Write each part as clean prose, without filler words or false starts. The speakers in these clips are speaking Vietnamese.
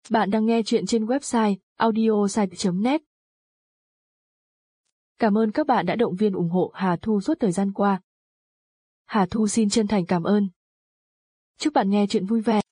Bạn đang nghe chuyện trên website audiosite.net. Cảm ơn các bạn đã động viên ủng hộ Hà Thu suốt thời gian qua. Hà Thu xin chân thành cảm ơn. Chúc bạn nghe chuyện vui vẻ.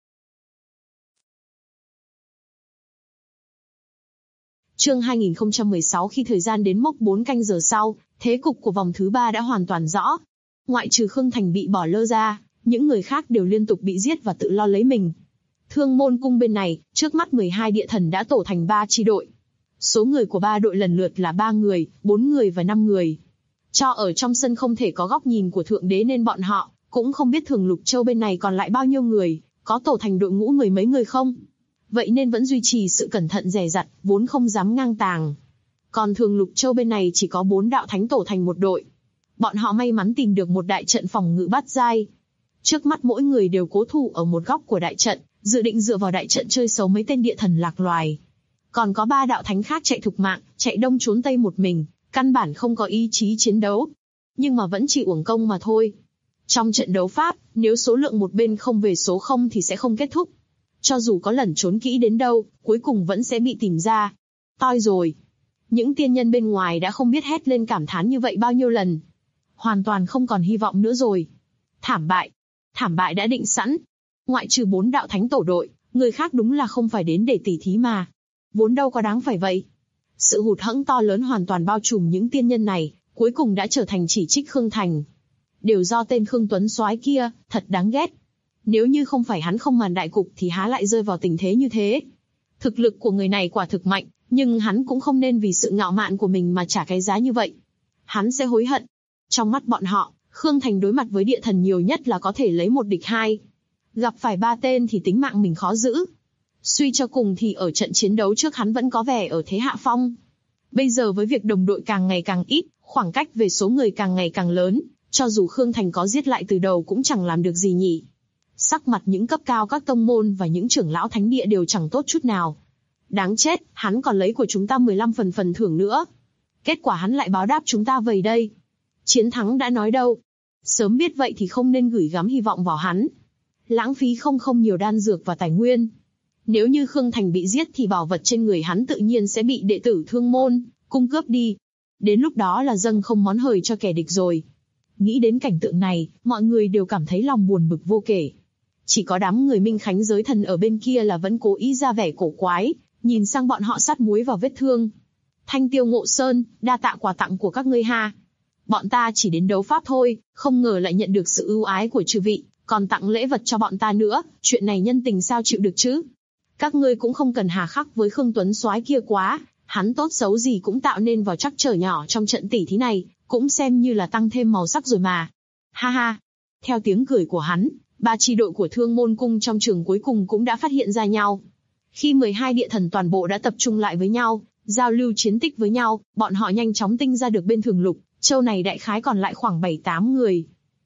Chương 2016. Khi thời gian đến mốc 4 canh giờ sau, thế cục của vòng thứ 3 đã hoàn toàn rõ. Ngoại trừ Khương Thành bị bỏ lơ ra, những người khác đều liên tục bị giết và tự lo lấy mình. Thương Môn Cung bên này, trước mắt 12 địa thần đã tổ thành 3 chi đội. Số người của 3 đội lần lượt là 3 người, 4 người và 5 người. Cho ở trong sân không thể có góc nhìn của Thượng Đế nên bọn họ cũng không biết Thường Lục Châu bên này còn lại bao nhiêu người, có tổ thành đội ngũ mười mấy người không. Vậy nên vẫn duy trì sự cẩn thận dè dặt, vốn không dám ngang tàng. Còn Thường Lục Châu bên này chỉ có 4 đạo thánh tổ thành một đội. Bọn họ may mắn tìm được một đại trận phòng ngự bát giai. Trước mắt mỗi người đều cố thủ ở một góc của đại trận, dự định dựa vào đại trận chơi xấu mấy tên địa thần lạc loài. Còn có 3 đạo thánh khác chạy thục mạng, chạy đông trốn tây một mình, căn bản không có ý chí chiến đấu. Nhưng mà vẫn chỉ uổng công mà thôi. Trong trận đấu pháp, nếu số lượng một bên không về số 0 thì sẽ không kết thúc. Cho dù có lẩn trốn kỹ đến đâu, cuối cùng vẫn sẽ bị tìm ra. Toi rồi. Những tiên nhân bên ngoài đã không biết hét lên cảm thán như vậy bao nhiêu lần. Hoàn toàn không còn hy vọng nữa rồi. Thảm bại. Thảm bại đã định sẵn. Ngoại trừ 4 đạo thánh tổ đội, người khác đúng là không phải đến để tỉ thí mà. Vốn đâu có đáng phải vậy. Sự hụt hẫng to lớn hoàn toàn bao trùm những tiên nhân này, cuối cùng đã trở thành chỉ trích Khương Thành. Đều do tên Khương Tuấn soái kia, thật đáng ghét. Nếu như không phải hắn không màn đại cục thì há lại rơi vào tình thế như thế. Thực lực của người này quả thực mạnh, nhưng hắn cũng không nên vì sự ngạo mạn của mình mà trả cái giá như vậy. Hắn sẽ hối hận. Trong mắt bọn họ, Khương Thành đối mặt với địa thần nhiều nhất là có thể lấy 1 địch 2. Gặp phải 3 tên thì tính mạng mình khó giữ. Suy cho cùng thì ở trận chiến đấu trước hắn vẫn có vẻ ở thế hạ phong. Bây giờ với việc đồng đội càng ngày càng ít, khoảng cách về số người càng ngày càng lớn, cho dù Khương Thành có giết lại từ đầu cũng chẳng làm được gì nhỉ. Sắc mặt những cấp cao các tông môn và những trưởng lão thánh địa đều chẳng tốt chút nào. Đáng chết, hắn còn lấy của chúng ta 15 phần thưởng nữa. Kết quả hắn lại báo đáp chúng ta vậy đây. Chiến thắng đã nói đâu. Sớm biết vậy thì không nên gửi gắm hy vọng vào hắn. Lãng phí không nhiều đan dược và tài nguyên. Nếu như Khương Thành bị giết thì bảo vật trên người hắn tự nhiên sẽ bị đệ tử Thương Môn cung cướp đi. Đến lúc đó là dâng không món hời cho kẻ địch rồi. Nghĩ đến cảnh tượng này, mọi người đều cảm thấy lòng buồn bực vô kể. Chỉ có đám người Minh Khánh giới thần ở bên kia là vẫn cố ý ra vẻ cổ quái, nhìn sang bọn họ sát muối vào vết thương. Thanh Tiêu Ngộ Sơn, đa tạ quà tặng của các ngươi ha. Bọn ta chỉ đến đấu pháp thôi, không ngờ lại nhận được sự ưu ái của chư vị, còn tặng lễ vật cho bọn ta nữa, chuyện này nhân tình sao chịu được chứ? Các ngươi cũng không cần hà khắc với Khương Tuấn soái kia quá, hắn tốt xấu gì cũng tạo nên vào trắc trở nhỏ trong trận tỉ thí này, cũng xem như là tăng thêm màu sắc rồi mà. Ha ha. Theo tiếng cười của hắn, 3 chi đội của Thương Môn Cung trong trường cuối cùng cũng đã phát hiện ra nhau. Khi 12 địa thần toàn bộ đã tập trung lại với nhau, giao lưu chiến tích với nhau, bọn họ nhanh chóng tinh ra được bên Thường Lục Châu này đại khái còn lại khoảng 7-8 người.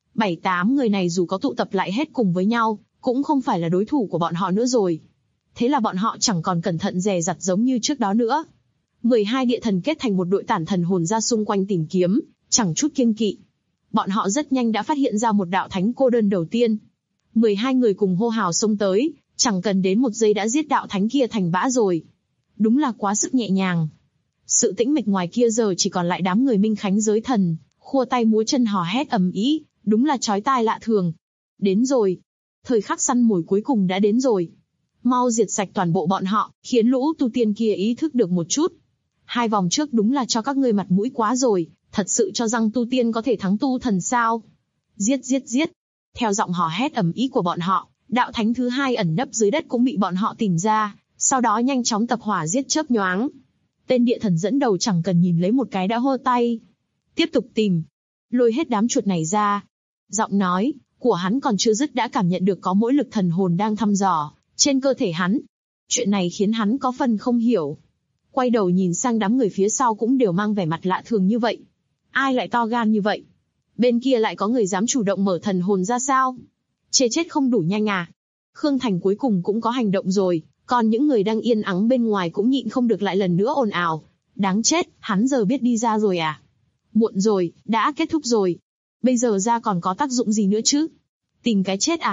7-8 người này dù có tụ tập lại hết cùng với nhau, cũng không phải là đối thủ của bọn họ nữa rồi. Thế là bọn họ chẳng còn cẩn thận dè dặt giống như trước đó nữa. 12 địa thần kết thành một đội tản thần hồn ra xung quanh tìm kiếm, chẳng chút kiêng kỵ. Bọn họ rất nhanh đã phát hiện ra một đạo thánh cô đơn đầu tiên. 12 người cùng hô hào xông tới, chẳng cần đến 1 giây đã giết đạo thánh kia thành bã rồi. Đúng là quá sức nhẹ nhàng. Sự tĩnh mịch ngoài kia giờ chỉ còn lại đám người Minh Khánh giới thần, khua tay múa chân hò hét ầm ĩ, đúng là chói tai lạ thường. Đến rồi. Thời khắc săn mồi cuối cùng đã đến rồi. Mau diệt sạch toàn bộ bọn họ, khiến lũ tu tiên kia ý thức được một chút. 2 vòng trước đúng là cho các ngươi mặt mũi quá rồi, thật sự cho rằng tu tiên có thể thắng tu thần sao? Giết giết giết. Theo giọng hò hét ầm ĩ của bọn họ, đạo thánh thứ 2 ẩn nấp dưới đất cũng bị bọn họ tìm ra, sau đó nhanh chóng tập hỏa giết chớp nhoáng. Tên địa thần dẫn đầu chẳng cần nhìn lấy một cái đã hô tay. Tiếp tục tìm. Lôi hết đám chuột này ra. Giọng nói của hắn còn chưa dứt đã cảm nhận được có mỗi lực thần hồn đang thăm dò trên cơ thể hắn. Chuyện này khiến hắn có phần không hiểu. Quay đầu nhìn sang đám người phía sau cũng đều mang vẻ mặt lạ thường như vậy. Ai lại to gan như vậy? Bên kia lại có người dám chủ động mở thần hồn ra sao? Chê chết không đủ nhanh à? Khương Thành cuối cùng cũng có hành động rồi, còn những người đang yên ắng bên ngoài cũng nhịn không được lại lần nữa ồn ào. Đáng chết, hắn giờ biết đi ra rồi à? Muộn rồi, đã kết thúc rồi. Bây giờ ra còn có tác dụng gì nữa chứ? Tìm cái chết à?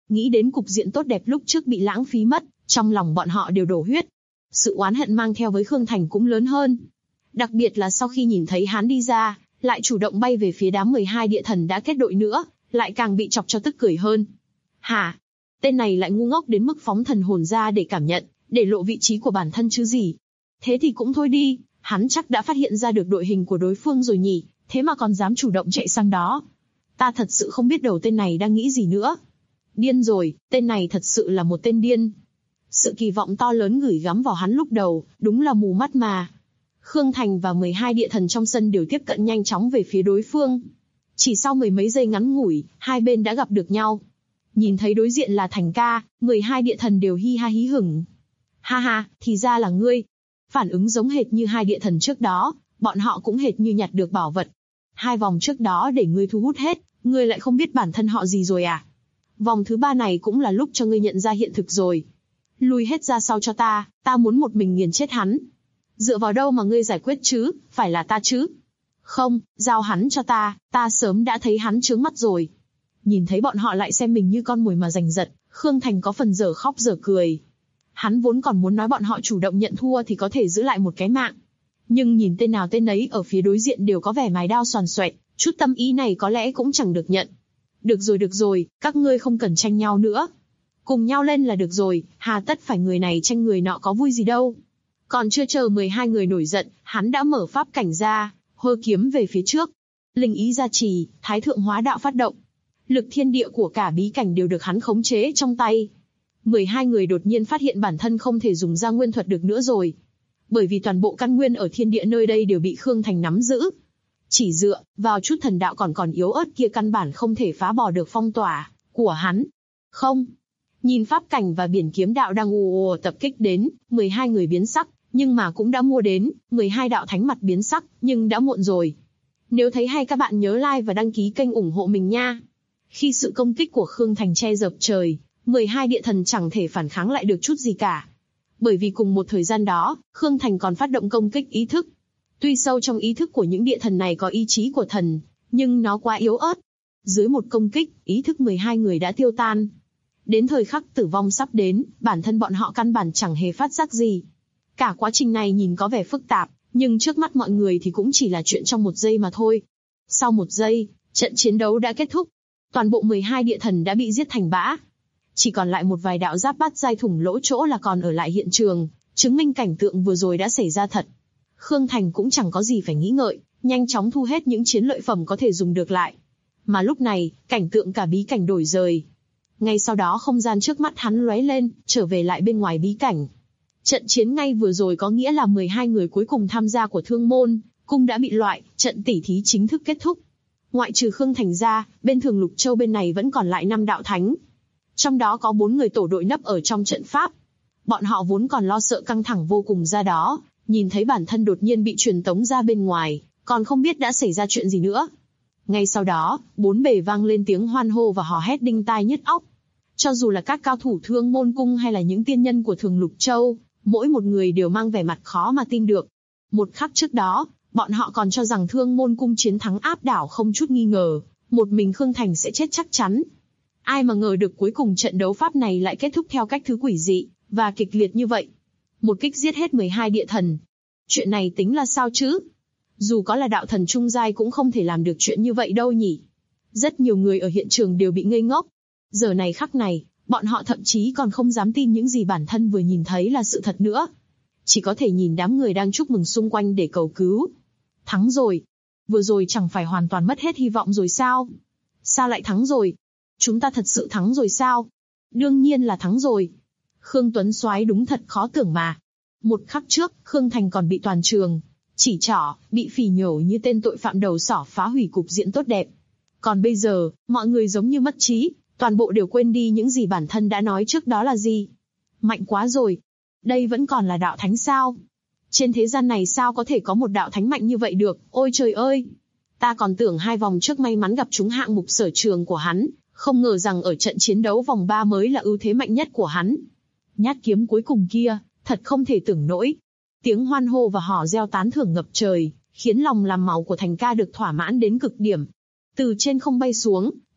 Nghĩ đến cục diện tốt đẹp lúc trước bị lãng phí mất, trong lòng bọn họ đều đổ huyết. Sự oán hận mang theo với Khương Thành cũng lớn hơn. Đặc biệt là sau khi nhìn thấy hắn đi ra, lại chủ động bay về phía đám 12 địa thần đã kết đội nữa, lại càng bị chọc cho tức cười hơn. Hả? Tên này lại ngu ngốc đến mức phóng thần hồn ra để cảm nhận, để lộ vị trí của bản thân chứ gì. Thế thì cũng thôi đi, hắn chắc đã phát hiện ra được đội hình của đối phương rồi nhỉ, thế mà còn dám chủ động chạy sang đó. Ta thật sự không biết đầu tên này đang nghĩ gì nữa. Điên rồi, tên này thật sự là một tên điên. Sự kỳ vọng to lớn gửi gắm vào hắn lúc đầu, đúng là mù mắt mà. Khương Thành và 12 địa thần trong sân đều tiếp cận nhanh chóng về phía đối phương. Chỉ sau mười mấy giây ngắn ngủi, hai bên đã gặp được nhau. Nhìn thấy đối diện là Thành ca, 12 địa thần đều hi ha hí hửng. Ha ha, thì ra là ngươi. Phản ứng giống hệt như hai địa thần trước đó, bọn họ cũng hệt như nhặt được bảo vật. Hai vòng trước đó để ngươi thu hút hết, ngươi lại không biết bản thân họ gì rồi à? Vòng thứ ba này cũng là lúc cho ngươi nhận ra hiện thực rồi. Lùi hết ra sau cho ta muốn một mình nghiền chết hắn. Dựa vào đâu mà ngươi giải quyết chứ, phải là ta chứ? Không, giao hắn cho ta sớm đã thấy hắn trướng mắt rồi. Nhìn thấy bọn họ lại xem mình như con mồi mà giành giật, Khương Thành có phần dở khóc dở cười. Hắn vốn còn muốn nói bọn họ chủ động nhận thua thì có thể giữ lại một cái mạng. Nhưng nhìn tên nào tên ấy ở phía đối diện đều có vẻ mài đao xoàn xoẹt, chút tâm ý này có lẽ cũng chẳng được nhận. Được rồi, các ngươi không cần tranh nhau nữa. Cùng nhau lên là được rồi, hà tất phải người này tranh người nọ có vui gì đâu. Còn chưa chờ 12 người nổi giận, hắn đã mở pháp cảnh ra, hơ kiếm về phía trước. Linh ý gia trì, thái thượng hóa đạo phát động. Lực thiên địa của cả bí cảnh đều được hắn khống chế trong tay. 12 người đột nhiên phát hiện bản thân không thể dùng ra nguyên thuật được nữa rồi. Bởi vì toàn bộ căn nguyên ở thiên địa nơi đây đều bị Khương Thành nắm giữ. Chỉ dựa vào chút thần đạo còn yếu ớt kia căn bản không thể phá bỏ được phong tỏa của hắn. Không. Nhìn pháp cảnh và biển kiếm đạo đang ù tập kích đến, 12 người biến sắc, nhưng mà cũng đã mua đến, 12 đạo thánh mặt biến sắc, nhưng đã muộn rồi. Nếu thấy hay các bạn nhớ like và đăng ký kênh ủng hộ mình nha. Khi sự công kích của Khương Thành che dập trời, 12 địa thần chẳng thể phản kháng lại được chút gì cả. Bởi vì cùng một thời gian đó, Khương Thành còn phát động công kích ý thức. Tuy sâu trong ý thức của những địa thần này có ý chí của thần, nhưng nó quá yếu ớt. Dưới một công kích, ý thức 12 người đã tiêu tan. Đến thời khắc tử vong sắp đến, bản thân bọn họ căn bản chẳng hề phát giác gì. Cả quá trình này nhìn có vẻ phức tạp, nhưng trước mắt mọi người thì cũng chỉ là chuyện trong một giây mà thôi. Sau một giây, trận chiến đấu đã kết thúc. Toàn bộ 12 địa thần đã bị giết thành bã. Chỉ còn lại một vài đạo giáp bát giai thủng lỗ chỗ là còn ở lại hiện trường, chứng minh cảnh tượng vừa rồi đã xảy ra thật. Khương Thành cũng chẳng có gì phải nghĩ ngợi, nhanh chóng thu hết những chiến lợi phẩm có thể dùng được lại. Mà lúc này, cảnh tượng cả bí cảnh đổi rời. Ngay sau đó không gian trước mắt hắn lóe lên, trở về lại bên ngoài bí cảnh. Trận chiến ngay vừa rồi có nghĩa là 12 người cuối cùng tham gia của Thương Môn Cung đã bị loại, trận tỉ thí chính thức kết thúc. Ngoại trừ Khương Thành ra, bên Thường Lục Châu bên này vẫn còn lại 5 đạo thánh. Trong đó có 4 người tổ đội nấp ở trong trận pháp. Bọn họ vốn còn lo sợ căng thẳng vô cùng ra đó, nhìn thấy bản thân đột nhiên bị truyền tống ra bên ngoài, còn không biết đã xảy ra chuyện gì nữa. Ngay sau đó, bốn bề vang lên tiếng hoan hô và hò hét đinh tai nhức óc. Cho dù là các cao thủ Thương Môn Cung hay là những tiên nhân của Thường Lục Châu, mỗi một người đều mang vẻ mặt khó mà tin được. Một khắc trước đó, bọn họ còn cho rằng Thương Môn Cung chiến thắng áp đảo không chút nghi ngờ, một mình Khương Thành sẽ chết chắc chắn. Ai mà ngờ được cuối cùng trận đấu pháp này lại kết thúc theo cách thứ quỷ dị và kịch liệt như vậy. Một kích giết hết 12 địa thần. Chuyện này tính là sao chứ? Dù có là đạo thần trung giai cũng không thể làm được chuyện như vậy đâu nhỉ. Rất nhiều người ở hiện trường đều bị ngây ngốc. Giờ này khắc này, bọn họ thậm chí còn không dám tin những gì bản thân vừa nhìn thấy là sự thật nữa. Chỉ có thể nhìn đám người đang chúc mừng xung quanh để cầu cứu. Thắng rồi. Vừa rồi chẳng phải hoàn toàn mất hết hy vọng rồi sao? Sao lại thắng rồi? Chúng ta thật sự thắng rồi sao? Đương nhiên là thắng rồi. Khương Tuấn Soái đúng thật khó tưởng mà. Một khắc trước, Khương Thành còn bị toàn trường chỉ trỏ, bị phỉ nhổ như tên tội phạm đầu sỏ phá hủy cục diện tốt đẹp. Còn bây giờ, mọi người giống như mất trí, toàn bộ đều quên đi những gì bản thân đã nói trước đó là gì. Mạnh quá rồi. Đây vẫn còn là đạo thánh sao? Trên thế gian này sao có thể có một đạo thánh mạnh như vậy được, ôi trời ơi! Ta còn tưởng 2 vòng trước may mắn gặp trúng hạng mục sở trường của hắn, không ngờ rằng ở trận chiến đấu vòng 3 mới là ưu thế mạnh nhất của hắn. Nhát kiếm cuối cùng kia, thật không thể tưởng nổi. Tiếng hoan hô và hò reo tán thưởng ngập trời, khiến lòng làm máu của Thành ca được thỏa mãn đến cực điểm. Từ trên không bay xuống,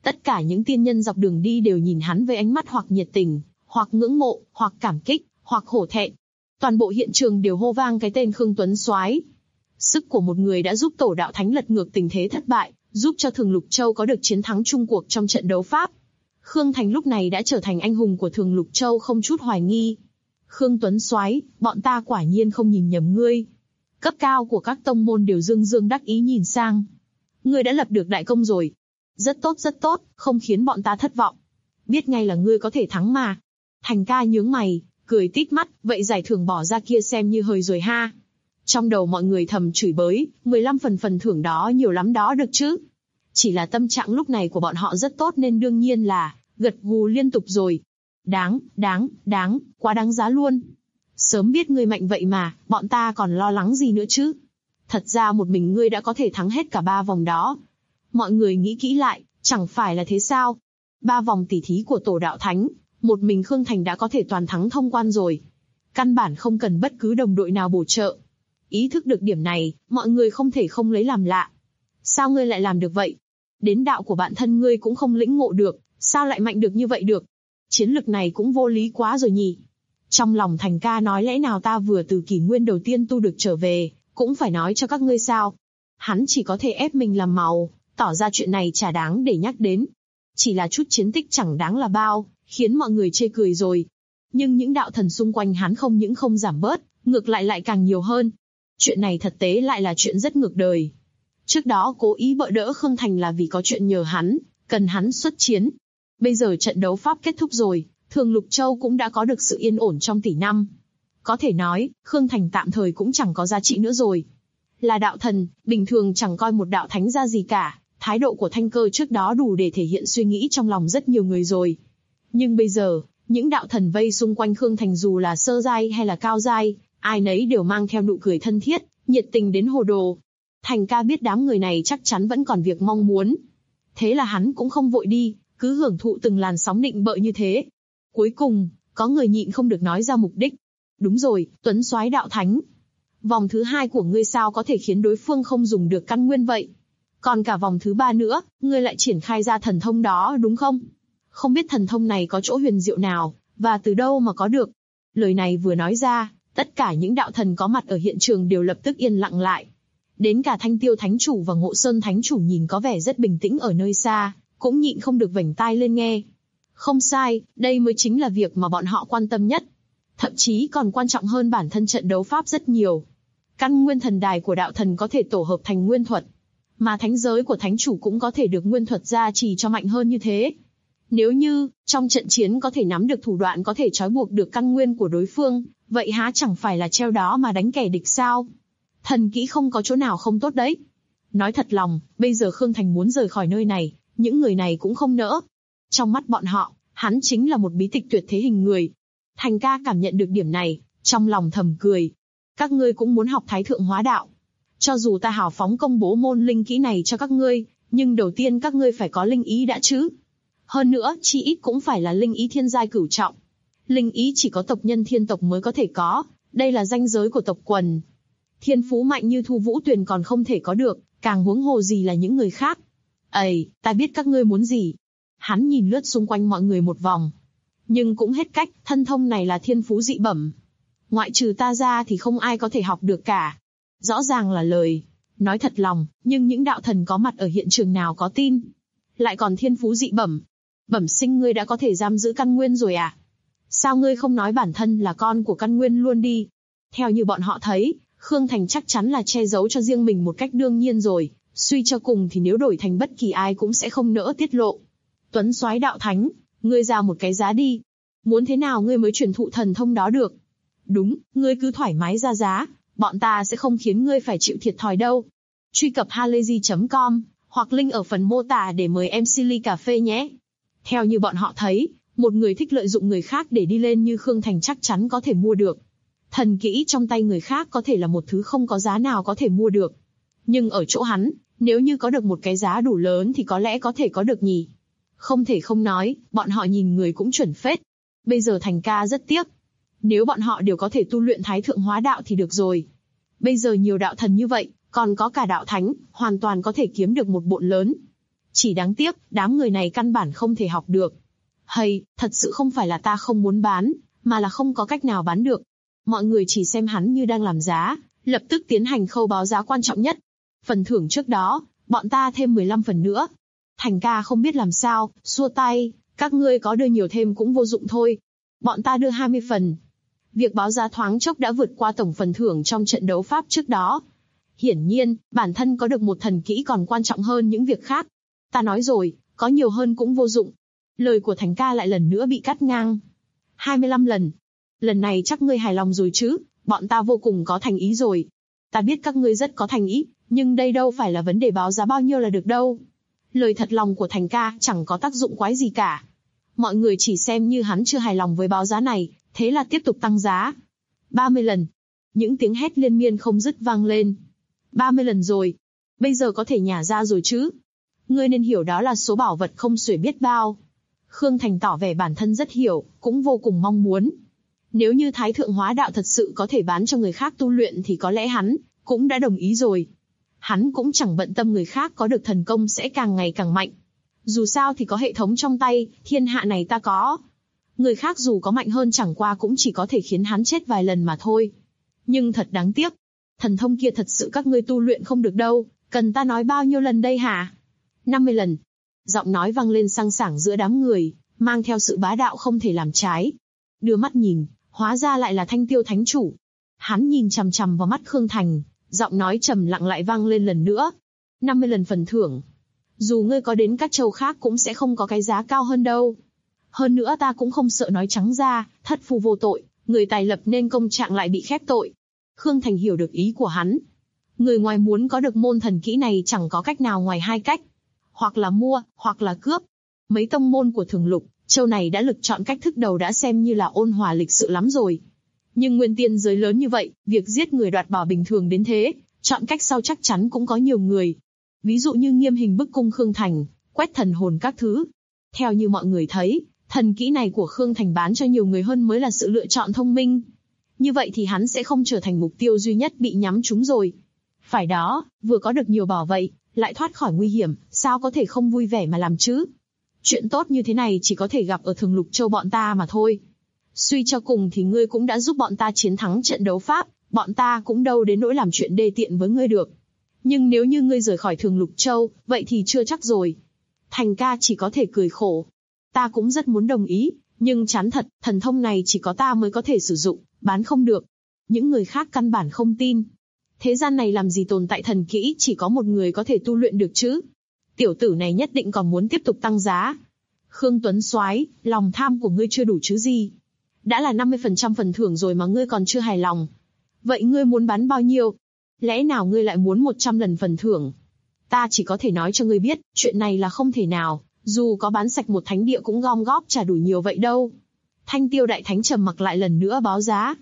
Tất cả những tiên nhân dọc đường đi đều nhìn hắn với ánh mắt hoặc nhiệt tình, hoặc ngưỡng mộ, hoặc cảm kích, hoặc hổ thẹn. Toàn bộ hiện trường đều hô vang cái tên Khương Tuấn Soái. Sức của một người đã giúp Tổ Đạo Thánh lật ngược tình thế thất bại, giúp cho Thường Lục Châu có được chiến thắng chung cuộc trong trận đấu pháp. Khương Thành lúc này đã trở thành anh hùng của Thường Lục Châu không chút hoài nghi. Khương Tuấn Soái, bọn ta quả nhiên không nhìn nhầm ngươi. Cấp cao của các tông môn đều dương dương đắc ý nhìn sang. Ngươi đã lập được đại công rồi. Rất tốt, không khiến bọn ta thất vọng. Biết ngay là ngươi có thể thắng mà. Thành ca nhướng mày, cười tít mắt, vậy giải thưởng bỏ ra kia xem như hời rồi ha. Trong đầu mọi người thầm chửi bới, 15 phần thưởng đó nhiều lắm đó được chứ. Chỉ là tâm trạng lúc này của bọn họ rất tốt nên đương nhiên là gật gù liên tục rồi. Đáng, quá đáng giá luôn. Sớm biết ngươi mạnh vậy mà, bọn ta còn lo lắng gì nữa chứ. Thật ra một mình ngươi đã có thể thắng hết cả 3 vòng đó. Mọi người nghĩ kỹ lại, chẳng phải là thế sao? 3 vòng tỉ thí của Tổ Đạo Thánh, một mình Khương Thành đã có thể toàn thắng thông quan rồi. Căn bản không cần bất cứ đồng đội nào bổ trợ. Ý thức được điểm này, mọi người không thể không lấy làm lạ. Sao ngươi lại làm được vậy? Đến đạo của bạn thân ngươi cũng không lĩnh ngộ được, sao lại mạnh được như vậy được? Chiến lực này cũng vô lý quá rồi nhỉ? Trong lòng Thành ca nói lẽ nào ta vừa từ kỷ nguyên đầu tiên tu được trở về, cũng phải nói cho các ngươi sao? Hắn chỉ có thể ép mình làm màu, tỏ ra chuyện này chả đáng để nhắc đến. Chỉ là chút chiến tích chẳng đáng là bao, khiến mọi người chê cười rồi. Nhưng những đạo thần xung quanh hắn không những không giảm bớt, ngược lại càng nhiều hơn. Chuyện này thực tế lại là chuyện rất ngược đời. Trước đó cố ý bợ đỡ Khương Thành là vì có chuyện nhờ hắn, cần hắn xuất chiến. Bây giờ trận đấu pháp kết thúc rồi, Thường Lục Châu cũng đã có được sự yên ổn trong tỷ năm. Có thể nói, Khương Thành tạm thời cũng chẳng có giá trị nữa rồi. Là đạo thần, bình thường chẳng coi một đạo thánh ra gì cả, thái độ của Thanh Cơ trước đó đủ để thể hiện suy nghĩ trong lòng rất nhiều người rồi. Nhưng bây giờ, những đạo thần vây xung quanh Khương Thành dù là sơ giai hay là cao giai, ai nấy đều mang theo nụ cười thân thiết, nhiệt tình đến hồ đồ. Thành ca biết đám người này chắc chắn vẫn còn việc mong muốn. Thế là hắn cũng không vội đi, cứ hưởng thụ từng làn sóng nịnh bợ như thế. Cuối cùng, có người nhịn không được nói ra mục đích. Đúng rồi, Tuấn Soái đạo thánh. Vòng thứ 2 của ngươi sao có thể khiến đối phương không dùng được căn nguyên vậy? Còn cả vòng thứ 3 nữa, ngươi lại triển khai ra thần thông đó đúng không? Không biết thần thông này có chỗ huyền diệu nào, và từ đâu mà có được? Lời này vừa nói ra, tất cả những đạo thần có mặt ở hiện trường đều lập tức yên lặng lại. Đến cả Thanh Tiêu Thánh Chủ và Ngộ Sơn Thánh Chủ nhìn có vẻ rất bình tĩnh ở nơi xa, cũng nhịn không được vểnh tai lên nghe. Không sai, đây mới chính là việc mà bọn họ quan tâm nhất. Thậm chí còn quan trọng hơn bản thân trận đấu pháp rất nhiều. Căn nguyên thần đài của đạo thần có thể tổ hợp thành nguyên thuật, mà thánh giới của thánh chủ cũng có thể được nguyên thuật gia trì cho mạnh hơn như thế. Nếu như, trong trận chiến có thể nắm được thủ đoạn có thể trói buộc được căn nguyên của đối phương, vậy há chẳng phải là treo đó mà đánh kẻ địch sao? Thần kỹ không có chỗ nào không tốt đấy. Nói thật lòng, bây giờ Khương Thành muốn rời khỏi nơi này, những người này cũng không nỡ. Trong mắt bọn họ, hắn chính là một bí tịch tuyệt thế hình người. Thành ca cảm nhận được điểm này, trong lòng thầm cười. Các ngươi cũng muốn học Thái Thượng Hóa Đạo. Cho dù ta hào phóng công bố môn linh kỹ này cho các ngươi, nhưng đầu tiên các ngươi phải có linh ý đã chứ. Hơn nữa, chi ít cũng phải là linh ý thiên giai cửu trọng. Linh ý chỉ có tộc nhân thiên tộc mới có thể có, đây là ranh giới của tộc quần. Thiên phú mạnh như Thu Vũ Tuyền còn không thể có được, càng huống hồ gì là những người khác. Ây, ta biết các ngươi muốn gì. Hắn nhìn lướt xung quanh mọi người một vòng. Nhưng cũng hết cách, thân thông này là thiên phú dị bẩm. Ngoại trừ ta ra thì không ai có thể học được cả. Rõ ràng là lời nói thật lòng, nhưng những đạo thần có mặt ở hiện trường nào có tin. Lại còn thiên phú dị bẩm. Bẩm sinh ngươi đã có thể giam giữ căn nguyên rồi à? Sao ngươi không nói bản thân là con của căn nguyên luôn đi? Theo như bọn họ thấy, Khương Thành chắc chắn là che giấu cho riêng mình một cách đương nhiên rồi. Suy cho cùng thì nếu đổi thành bất kỳ ai cũng sẽ không nỡ tiết lộ. Tuấn Soái đạo thánh, ngươi ra một cái giá đi. Muốn thế nào ngươi mới truyền thụ thần thông đó được? Đúng, ngươi cứ thoải mái ra giá, bọn ta sẽ không khiến ngươi phải chịu thiệt thòi đâu. Truy cập halayzi.com, hoặc link ở phần mô tả để mời MC ly cà phê nhé. Theo như bọn họ thấy, một người thích lợi dụng người khác để đi lên như Khương Thành chắc chắn có thể mua được. Thần kỹ trong tay người khác có thể là một thứ không có giá nào có thể mua được. Nhưng ở chỗ hắn, nếu như có được một cái giá đủ lớn thì có lẽ có thể có được nhỉ. Không thể không nói, bọn họ nhìn người cũng chuẩn phết. Bây giờ Thành ca rất tiếc. Nếu bọn họ đều có thể tu luyện Thái Thượng Hóa Đạo thì được rồi. Bây giờ nhiều đạo thần như vậy, còn có cả đạo thánh, hoàn toàn có thể kiếm được một bộn lớn. Chỉ đáng tiếc, đám người này căn bản không thể học được. Hay, thật sự không phải là ta không muốn bán, mà là không có cách nào bán được. Mọi người chỉ xem hắn như đang làm giá, lập tức tiến hành khâu báo giá quan trọng nhất. Phần thưởng trước đó, bọn ta thêm 15 phần nữa. Thành ca không biết làm sao, xua tay, các ngươi có đưa nhiều thêm cũng vô dụng thôi. Bọn ta đưa 20 phần. Việc báo giá thoáng chốc đã vượt qua tổng phần thưởng trong trận đấu pháp trước đó. Hiển nhiên, bản thân có được một thần kỹ còn quan trọng hơn những việc khác. Ta nói rồi, có nhiều hơn cũng vô dụng. Lời của Thành ca lại lần nữa bị cắt ngang. 25 lần. Lần này chắc ngươi hài lòng rồi chứ, bọn ta vô cùng có thành ý rồi. Ta biết các ngươi rất có thành ý, nhưng đây đâu phải là vấn đề báo giá bao nhiêu là được đâu. Lời thật lòng của Thành ca chẳng có tác dụng quái gì cả. Mọi người chỉ xem như hắn chưa hài lòng với báo giá này, thế là tiếp tục tăng giá. 30 lần. Những tiếng hét liên miên không dứt vang lên. 30 lần rồi. Bây giờ có thể nhả ra rồi chứ. Ngươi nên hiểu đó là số bảo vật không xuể biết bao. Khương Thành tỏ vẻ bản thân rất hiểu, cũng vô cùng mong muốn. Nếu như Thái Thượng Hóa Đạo thật sự có thể bán cho người khác tu luyện thì có lẽ hắn cũng đã đồng ý rồi. Hắn cũng chẳng bận tâm người khác có được thần công sẽ càng ngày càng mạnh. Dù sao thì có hệ thống trong tay, thiên hạ này ta có. Người khác dù có mạnh hơn chẳng qua cũng chỉ có thể khiến hắn chết vài lần mà thôi. Nhưng thật đáng tiếc. Thần thông kia thật sự các ngươi tu luyện không được đâu, cần ta nói bao nhiêu lần đây hả? 50 lần. Giọng nói vang lên sang sảng giữa đám người, mang theo sự bá đạo không thể làm trái. Đưa mắt nhìn, hóa ra lại là Thanh Tiêu Thánh Chủ. Hắn nhìn chằm chằm vào mắt Khương Thành, giọng nói trầm lặng lại vang lên lần nữa. 50 lần phần thưởng. Dù ngươi có đến các châu khác cũng sẽ không có cái giá cao hơn đâu. Hơn nữa ta cũng không sợ nói trắng ra, thất phu vô tội, người tài lập nên công trạng lại bị khép tội. Khương Thành hiểu được ý của hắn. Người ngoài muốn có được môn thần kỹ này chẳng có cách nào ngoài hai cách. Hoặc là mua, hoặc là cướp. Mấy tông môn của Thường Lục, châu này đã lực chọn cách thức đầu đã xem như là ôn hòa lịch sự lắm rồi. Nhưng nguyên tiên giới lớn như vậy, việc giết người đoạt bảo bình thường đến thế, chọn cách sau chắc chắn cũng có nhiều người. Ví dụ như nghiêm hình bức cung Khương Thành, quét thần hồn các thứ. Theo như mọi người thấy, thần kỹ này của Khương Thành bán cho nhiều người hơn mới là sự lựa chọn thông minh. Như vậy thì hắn sẽ không trở thành mục tiêu duy nhất bị nhắm trúng rồi. Phải đó, vừa có được nhiều bảo vậy, lại thoát khỏi nguy hiểm, sao có thể không vui vẻ mà làm chứ? Chuyện tốt như thế này chỉ có thể gặp ở Thường Lục Châu bọn ta mà thôi. Suy cho cùng thì ngươi cũng đã giúp bọn ta chiến thắng trận đấu pháp, bọn ta cũng đâu đến nỗi làm chuyện đê tiện với ngươi được. Nhưng nếu như ngươi rời khỏi Thường Lục Châu, vậy thì chưa chắc rồi. Thành ca chỉ có thể cười khổ. Ta cũng rất muốn đồng ý, nhưng chán thật, thần thông này chỉ có ta mới có thể sử dụng, bán không được. Những người khác căn bản không tin. Thế gian này làm gì tồn tại thần kỹ chỉ có một người có thể tu luyện được chứ? Tiểu tử này nhất định còn muốn tiếp tục tăng giá. Khương Tuấn Soái, lòng tham của ngươi chưa đủ chứ gì? Đã là 50% phần thưởng rồi mà ngươi còn chưa hài lòng. Vậy ngươi muốn bán bao nhiêu? Lẽ nào ngươi lại muốn 100 lần phần thưởng? Ta chỉ có thể nói cho ngươi biết, chuyện này là không thể nào, dù có bán sạch một thánh địa cũng gom góp chả đủ nhiều vậy đâu. Thanh Tiêu Đại Thánh trầm mặc lại lần nữa báo giá.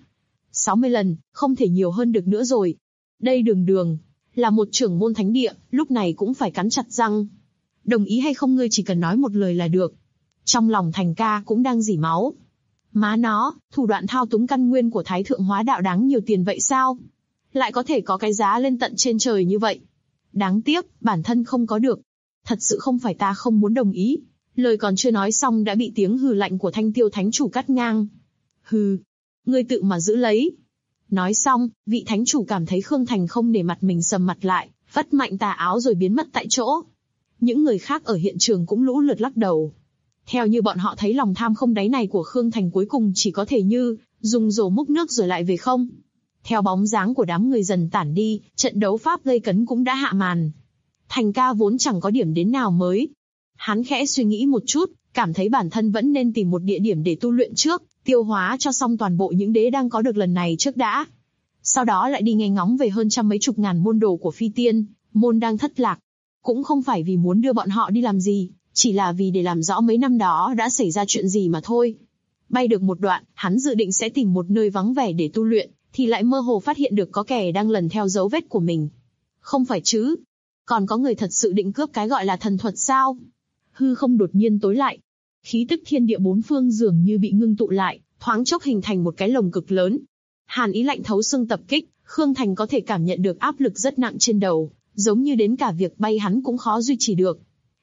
60 lần, không thể nhiều hơn được nữa rồi. Đây Đường là một trưởng môn thánh địa, lúc này cũng phải cắn chặt răng. Đồng ý hay không ngươi chỉ cần nói một lời là được. Trong lòng Thành ca cũng đang rỉ máu. Má nó, thủ đoạn thao túng căn nguyên của Thái Thượng Hóa Đạo đáng nhiều tiền vậy sao? Lại có thể có cái giá lên tận trên trời như vậy. Đáng tiếc, bản thân không có được. Thật sự không phải ta không muốn đồng ý. Lời còn chưa nói xong đã bị tiếng hừ lạnh của Thanh Tiêu Thánh Chủ cắt ngang. Hừ, ngươi tự mà giữ lấy. Nói xong, vị thánh chủ cảm thấy Khương Thành không để mặt mình sầm mặt lại, phất mạnh tà áo rồi biến mất tại chỗ. Những người khác ở hiện trường cũng lũ lượt lắc đầu. Theo như bọn họ thấy lòng tham không đáy này của Khương Thành cuối cùng chỉ có thể như dùng rổ múc nước rồi lại về không. Theo bóng dáng của đám người dần tản đi, trận đấu pháp gây cấn cũng đã hạ màn. Thành ca vốn chẳng có điểm đến nào mới. Hắn khẽ suy nghĩ một chút, cảm thấy bản thân vẫn nên tìm một địa điểm để tu luyện trước, tiêu hóa cho xong toàn bộ những đế đang có được lần này trước đã. Sau đó lại đi nghe ngóng về hơn trăm mấy chục ngàn môn đồ của phi tiên, môn đang thất lạc. Cũng không phải vì muốn đưa bọn họ đi làm gì, chỉ là vì để làm rõ mấy năm đó đã xảy ra chuyện gì mà thôi. Bay được một đoạn, hắn dự định sẽ tìm một nơi vắng vẻ để tu luyện, thì lại mơ hồ phát hiện được có kẻ đang lần theo dấu vết của mình. Không phải chứ? Còn có người thật sự định cướp cái gọi là thần thuật sao? Hư không đột nhiên tối lại. Khí tức thiên địa bốn phương dường như bị ngưng tụ lại, thoáng chốc hình thành một cái lồng cực lớn. Hàn ý lạnh thấu xương tập kích, Khương Thành có thể cảm nhận được áp lực rất nặng trên đầu, giống như đến cả việc bay hắn cũng khó duy trì được.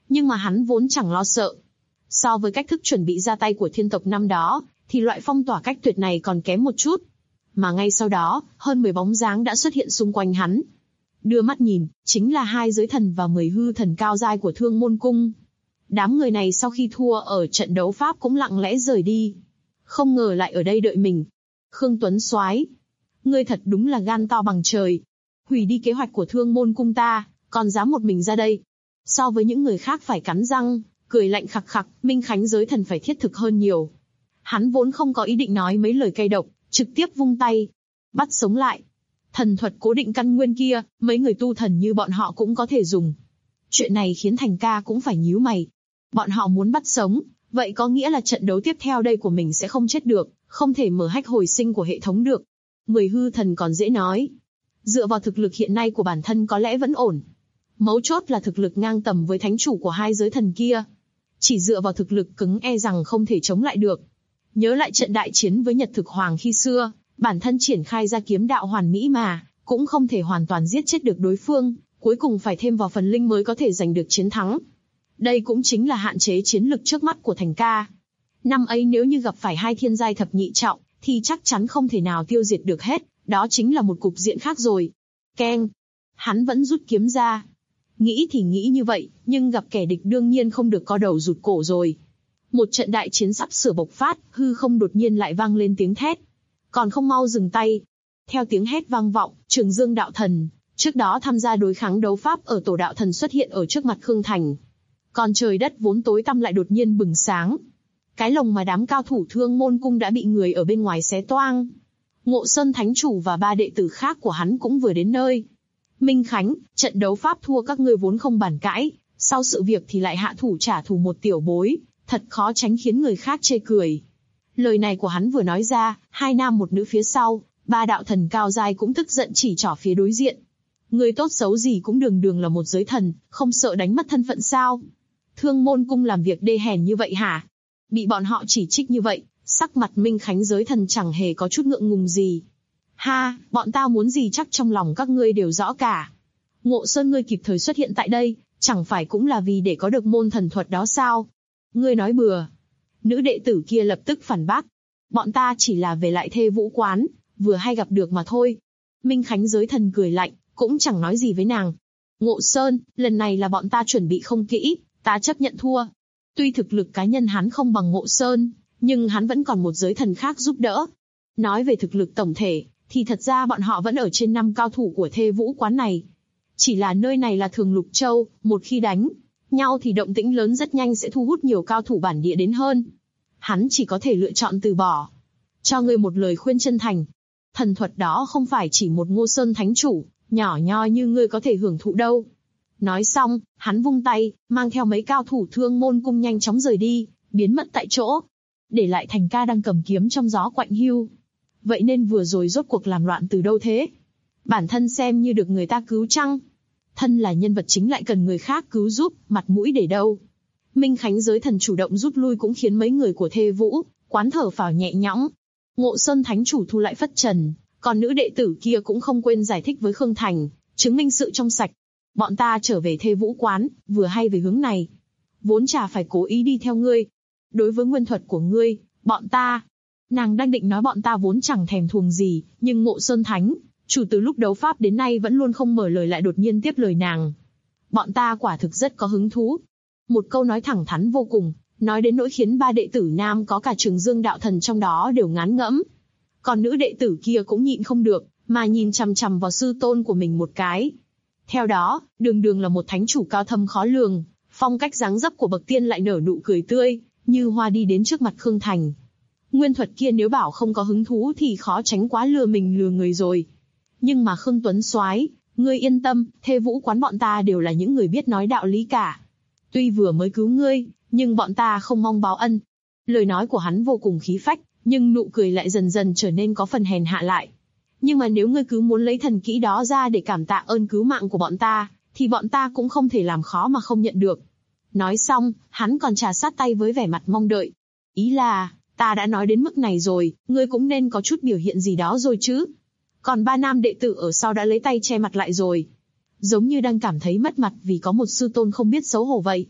Nhưng mà hắn vốn chẳng lo sợ. So với cách thức chuẩn bị ra tay của thiên tộc năm đó, thì loại phong tỏa cách tuyệt này còn kém một chút. Mà ngay sau đó, hơn 10 bóng dáng đã xuất hiện xung quanh hắn. Đưa mắt nhìn, chính là 2 giới thần và 10 hư thần cao giai của Thương Môn Cung. Đám người này sau khi thua ở trận đấu pháp cũng lặng lẽ rời đi. Không ngờ lại ở đây đợi mình. Khương Tuấn Soái, ngươi thật đúng là gan to bằng trời. Hủy đi kế hoạch của Thương Môn Cung ta, còn dám một mình ra đây. So với những người khác phải cắn răng, cười lạnh khặc khặc, Minh Khánh giới thần phải thiết thực hơn nhiều. Hắn vốn không có ý định nói mấy lời cay độc, trực tiếp vung tay. Bắt sống lại. Thần thuật cố định căn nguyên kia, mấy người tu thần như bọn họ cũng có thể dùng. Chuyện này khiến Thành ca cũng phải nhíu mày. Bọn họ muốn bắt sống, vậy có nghĩa là trận đấu tiếp theo đây của mình sẽ không chết được, không thể mở hách hồi sinh của hệ thống được. 10 hư thần còn dễ nói. Dựa vào thực lực hiện nay của bản thân có lẽ vẫn ổn. Mấu chốt là thực lực ngang tầm với thánh chủ của 2 giới thần kia. Chỉ dựa vào thực lực cứng e rằng không thể chống lại được. Nhớ lại trận đại chiến với Nhật Thực Hoàng khi xưa, bản thân triển khai ra kiếm đạo hoàn mỹ mà, cũng không thể hoàn toàn giết chết được đối phương, cuối cùng phải thêm vào phần linh mới có thể giành được chiến thắng. Đây cũng chính là hạn chế chiến lực trước mắt của Thành ca. Năm ấy nếu như gặp phải 2 thiên giai thập nhị trọng, thì chắc chắn không thể nào tiêu diệt được hết, đó chính là một cục diện khác rồi. Keng! Hắn vẫn rút kiếm ra. Nghĩ thì nghĩ như vậy, nhưng gặp kẻ địch đương nhiên không được co đầu rụt cổ rồi. Một trận đại chiến sắp sửa bộc phát, hư không đột nhiên lại vang lên tiếng thét. Còn không mau dừng tay. Theo tiếng hét vang vọng, Trường Dương đạo thần, trước đó tham gia đối kháng đấu pháp ở tổ đạo thần xuất hiện ở trước mặt Khương Thành. Còn trời đất vốn tối tăm lại đột nhiên bừng sáng. Cái lồng mà đám cao thủ Thương Môn Cung đã bị người ở bên ngoài xé toang. Ngộ Sơn Thánh Chủ và 3 đệ tử khác của hắn cũng vừa đến nơi. Minh Khánh, trận đấu pháp thua các ngươi vốn không bàn cãi, sau sự việc thì lại hạ thủ trả thù một tiểu bối, thật khó tránh khiến người khác chê cười. Lời này của hắn vừa nói ra, 2 nam một nữ phía sau, 3 đạo thần cao giai cũng tức giận chỉ trỏ phía đối diện. Người tốt xấu gì cũng đường đường là một giới thần, không sợ đánh mất thân phận sao? Thương Môn Cung làm việc đê hèn như vậy hả? Bị bọn họ chỉ trích như vậy, sắc mặt Minh Khánh giới thần chẳng hề có chút ngượng ngùng gì. Ha, bọn tao muốn gì chắc trong lòng các ngươi đều rõ cả. Ngộ Sơn ngươi kịp thời xuất hiện tại đây, chẳng phải cũng là vì để có được môn thần thuật đó sao? Ngươi nói bừa. Nữ đệ tử kia lập tức phản bác. Bọn ta chỉ là về lại Thê Vũ Quán, vừa hay gặp được mà thôi. Minh Khánh giới thần cười lạnh, cũng chẳng nói gì với nàng. Ngộ Sơn, lần này là bọn ta chuẩn bị không kỹ, ta chấp nhận thua. Tuy thực lực cá nhân hắn không bằng Ngộ Sơn, nhưng hắn vẫn còn một giới thần khác giúp đỡ. Nói về thực lực tổng thể, thì thật ra bọn họ vẫn ở trên 5 cao thủ của Thê Vũ Quán này. Chỉ là nơi này là Thường Lục Châu, một khi đánh nhau thì động tĩnh lớn rất nhanh sẽ thu hút nhiều cao thủ bản địa đến hơn. Hắn chỉ có thể lựa chọn từ bỏ. Cho ngươi một lời khuyên chân thành. Thần thuật đó không phải chỉ một Ngô Sơn Thánh Chủ, nhỏ nhoi như ngươi có thể hưởng thụ đâu. Nói xong, hắn vung tay, mang theo mấy cao thủ Thương Môn Cung nhanh chóng rời đi, biến mất tại chỗ. Để lại Thành ca đang cầm kiếm trong gió quạnh hiu. Vậy nên vừa rồi rốt cuộc làm loạn từ đâu thế? Bản thân xem như được người ta cứu chăng? Thân là nhân vật chính lại cần người khác cứu giúp, mặt mũi để đâu? Minh Khánh giới thần chủ động rút lui cũng khiến mấy người của Thê Vũ Quán thở phào nhẹ nhõm. Ngộ Sơn Thánh Chủ thu lại phất trần, còn nữ đệ tử kia cũng không quên giải thích với Khương Thành, chứng minh sự trong sạch. Bọn ta trở về Thê Vũ Quán, vừa hay về hướng này. Vốn chả phải cố ý đi theo ngươi. Đối với nguyên thuật của ngươi, bọn ta... Nàng đang định nói bọn ta vốn chẳng thèm thuồng gì, nhưng Ngộ Sơn Thánh Chủ từ lúc đấu pháp đến nay vẫn luôn không mở lời lại đột nhiên tiếp lời nàng. Bọn ta quả thực rất có hứng thú. Một câu nói thẳng thắn vô cùng, nói đến nỗi khiến 3 đệ tử nam có cả Trường Dương đạo thần trong đó đều ngán ngẫm. Còn nữ đệ tử kia cũng nhịn không được, mà nhìn chằm chằm vào sư tôn của mình một cái. Theo đó, đường đường là một thánh chủ cao thâm khó lường, phong cách dáng dấp của bậc tiên lại nở nụ cười tươi, như hoa đi đến trước mặt Khương Thành. Nguyên thuật kia nếu bảo không có hứng thú thì khó tránh quá lừa mình lừa người rồi. Nhưng mà Khương Tuấn Soái, ngươi yên tâm, Thê Vũ Quán bọn ta đều là những người biết nói đạo lý cả. Tuy vừa mới cứu ngươi, nhưng bọn ta không mong báo ân. Lời nói của hắn vô cùng khí phách, nhưng nụ cười lại dần dần trở nên có phần hèn hạ lại. Nhưng mà nếu ngươi cứ muốn lấy thần kỹ đó ra để cảm tạ ơn cứu mạng của bọn ta, thì bọn ta cũng không thể làm khó mà không nhận được. Nói xong, hắn còn trà sát tay với vẻ mặt mong đợi. Ý là, ta đã nói đến mức này rồi, ngươi cũng nên có chút biểu hiện gì đó rồi chứ. Còn 3 nam đệ tử ở sau đã lấy tay che mặt lại rồi. Giống như đang cảm thấy mất mặt vì có một sư tôn không biết xấu hổ vậy.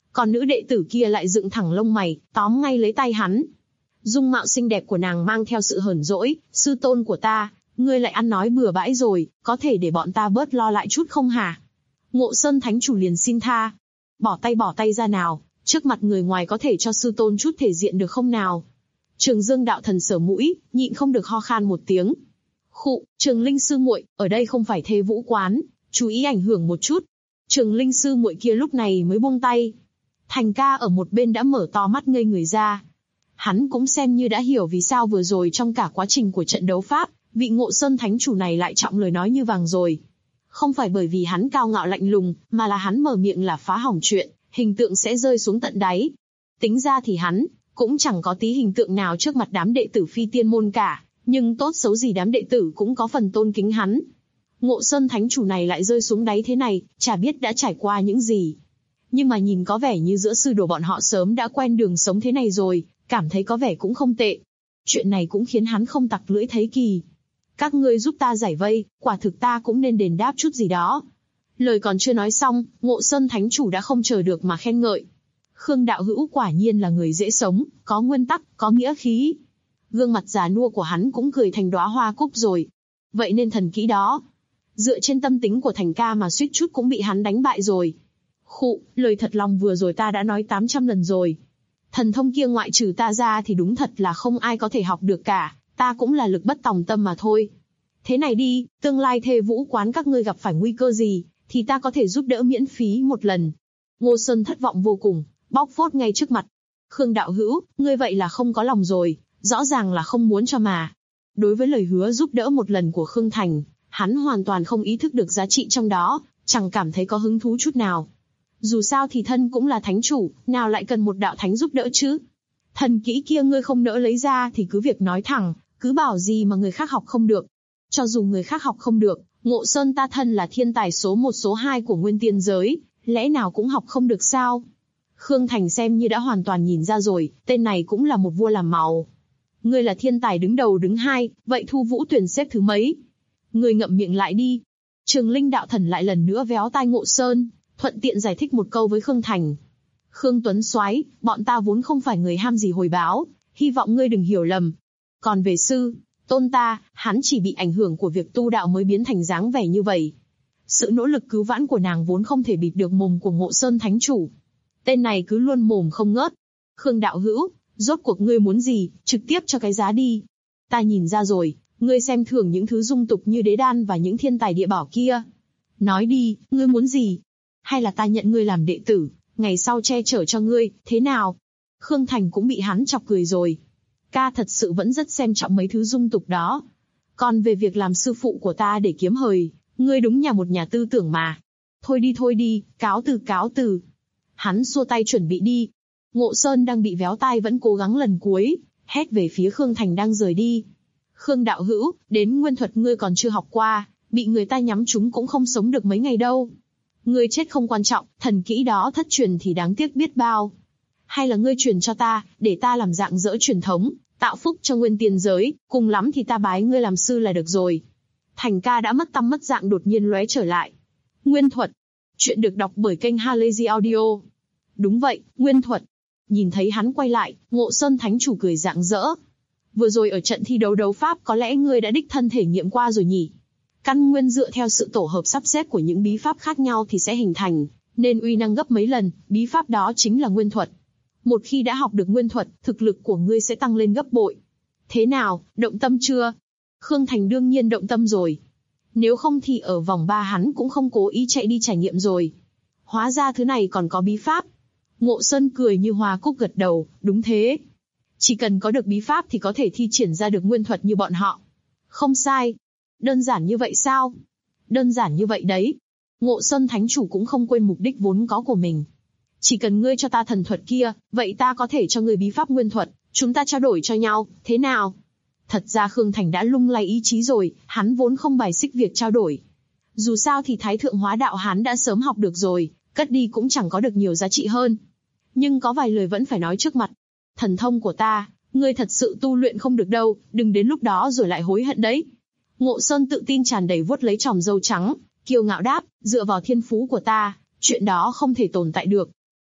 Còn nữ đệ tử kia lại dựng thẳng lông mày, tóm ngay lấy tay hắn. Dung mạo xinh đẹp của nàng mang theo sự hờn dỗi, sư tôn của ta, ngươi lại ăn nói bừa bãi rồi, có thể để bọn ta bớt lo lại chút không hả? Ngộ Sơn Thánh Chủ liền xin tha. Bỏ tay ra nào, trước mặt người ngoài có thể cho sư tôn chút thể diện được không nào? Trường Dương đạo thần sờ mũi, nhịn không được ho khan một tiếng. Khụ, Trường Linh sư muội, ở đây không phải Thê Vũ quán, chú ý ảnh hưởng một chút. Trường Linh sư muội kia lúc này mới buông tay. Thành ca ở một bên đã mở to mắt ngây người ra. Hắn cũng xem như đã hiểu vì sao vừa rồi trong cả quá trình của trận đấu pháp, vị Ngộ Sơn Thánh Chủ này lại trọng lời nói như vàng rồi. Không phải bởi vì hắn cao ngạo lạnh lùng, mà là hắn mở miệng là phá hỏng chuyện, hình tượng sẽ rơi xuống tận đáy. Tính ra thì hắn cũng chẳng có tí hình tượng nào trước mặt đám đệ tử phi tiên môn cả, nhưng tốt xấu gì đám đệ tử cũng có phần tôn kính hắn. Ngộ Sơn Thánh Chủ này lại rơi xuống đáy thế này, chả biết đã trải qua những gì. Nhưng mà nhìn có vẻ như giữa sư đồ bọn họ sớm đã quen đường sống thế này rồi, cảm thấy có vẻ cũng không tệ. Chuyện này cũng khiến hắn không tặc lưỡi thấy kỳ. Các ngươi giúp ta giải vây, quả thực ta cũng nên đền đáp chút gì đó. Lời còn chưa nói xong, Ngộ Sơn Thánh Chủ đã không chờ được mà khen ngợi. Khương đạo hữu quả nhiên là người dễ sống, có nguyên tắc, có nghĩa khí. Gương mặt già nua của hắn cũng cười thành đóa hoa cúc rồi. Vậy nên thần kỹ đó, dựa trên tâm tính của Thành ca mà suýt chút cũng bị hắn đánh bại rồi. Khụ, lời thật lòng vừa rồi ta đã nói 800 lần rồi. Thần thông kia ngoại trừ ta ra thì đúng thật là không ai có thể học được cả, ta cũng là lực bất tòng tâm mà thôi. Thế này đi, tương lai Thê Vũ quán các ngươi gặp phải nguy cơ gì, thì ta có thể giúp đỡ miễn phí một lần. Ngô Sơn thất vọng vô cùng, bóc phốt ngay trước mặt. Khương đạo hữu, ngươi vậy là không có lòng rồi, rõ ràng là không muốn cho mà. Đối với lời hứa giúp đỡ một lần của Khương Thành, hắn hoàn toàn không ý thức được giá trị trong đó, chẳng cảm thấy có hứng thú chút nào. Dù sao thì thân cũng là thánh chủ, nào lại cần một đạo thánh giúp đỡ chứ? Thần kỹ kia ngươi không nỡ lấy ra thì cứ việc nói thẳng, cứ bảo gì mà người khác học không được. Cho dù người khác học không được, Ngộ Sơn ta thân là thiên tài số 1 số 2 của nguyên tiên giới, lẽ nào cũng học không được sao? Khương Thành xem như đã hoàn toàn nhìn ra rồi, tên này cũng là một vua làm màu. Ngươi là thiên tài đứng đầu đứng hai, vậy Thu Vũ Tuyển xếp thứ mấy? Ngươi ngậm miệng lại đi. Trường Linh đạo thần lại lần nữa véo tai Ngộ Sơn, thuận tiện giải thích một câu với Khương Thành. Khương Tuấn Soái, bọn ta vốn không phải người ham gì hồi báo, hy vọng ngươi đừng hiểu lầm. Còn về sư tôn ta, hắn chỉ bị ảnh hưởng của việc tu đạo mới biến thành dáng vẻ như vậy. Sự nỗ lực cứu vãn của nàng vốn không thể bịt được mồm của Ngộ Sơn Thánh Chủ. Tên này cứ luôn mồm không ngớt. Khương đạo hữu, rốt cuộc ngươi muốn gì, trực tiếp cho cái giá đi. Ta nhìn ra rồi, ngươi xem thường những thứ dung tục như đế đan và những thiên tài địa bảo kia. Nói đi, ngươi muốn gì? Hay là ta nhận ngươi làm đệ tử, ngày sau che chở cho ngươi, thế nào? Khương Thành cũng bị hắn chọc cười rồi. Ca thật sự vẫn rất xem trọng mấy thứ dung tục đó. Còn về việc làm sư phụ của ta để kiếm hời, ngươi đúng nhà một nhà tư tưởng mà. Thôi đi, cáo từ. Hắn xua tay chuẩn bị đi. Ngộ Sơn đang bị véo tai vẫn cố gắng lần cuối, hét về phía Khương Thành đang rời đi. Khương đạo hữu, đến nguyên thuật ngươi còn chưa học qua, bị người ta nhắm trúng cũng không sống được mấy ngày đâu. Ngươi chết không quan trọng, thần kỹ đó thất truyền thì đáng tiếc biết bao. Hay là ngươi truyền cho ta, để ta làm dạng dỡ truyền thống, tạo phúc cho nguyên tiên giới, cùng lắm thì ta bái ngươi làm sư là được rồi. Thành ca đã mất tâm mất dạng đột nhiên lóe trở lại. Nguyên thuật. Chuyện được đọc bởi kênh Halazy Audio. Đúng vậy, nguyên thuật. Nhìn thấy hắn quay lại, Ngộ Sơn Thánh Chủ cười rạng rỡ. Vừa rồi ở trận thi đấu đấu pháp có lẽ ngươi đã đích thân thể nghiệm qua rồi nhỉ? Căn nguyên dựa theo sự tổ hợp sắp xếp của những bí pháp khác nhau thì sẽ hình thành, nên uy năng gấp mấy lần, bí pháp đó chính là nguyên thuật. Một khi đã học được nguyên thuật, thực lực của ngươi sẽ tăng lên gấp bội. Thế nào, động tâm chưa? Khương Thành đương nhiên động tâm rồi. Nếu không thì ở vòng 3 hắn cũng không cố ý chạy đi trải nghiệm rồi. Hóa ra thứ này còn có bí pháp. Ngộ Sơn cười như hoa cúc gật đầu, đúng thế. Chỉ cần có được bí pháp thì có thể thi triển ra được nguyên thuật như bọn họ. Không sai. Đơn giản như vậy sao? Đơn giản như vậy đấy. Ngộ Sơn Thánh Chủ cũng không quên mục đích vốn có của mình. Chỉ cần ngươi cho ta thần thuật kia, vậy ta có thể cho ngươi bí pháp nguyên thuật, chúng ta trao đổi cho nhau, thế nào? Thật ra Khương Thành đã lung lay ý chí rồi, hắn vốn không bài xích việc trao đổi. Dù sao thì Thái Thượng Hóa Đạo hắn đã sớm học được rồi, cất đi cũng chẳng có được nhiều giá trị hơn. Nhưng có vài lời vẫn phải nói trước mặt. Thần thông của ta, ngươi thật sự tu luyện không được đâu, đừng đến lúc đó rồi lại hối hận đấy. Ngộ Sơn tự tin tràn đầy vuốt lấy chòm râu trắng, kiêu ngạo đáp, dựa vào thiên phú của ta, chuyện đó không thể tồn tại được.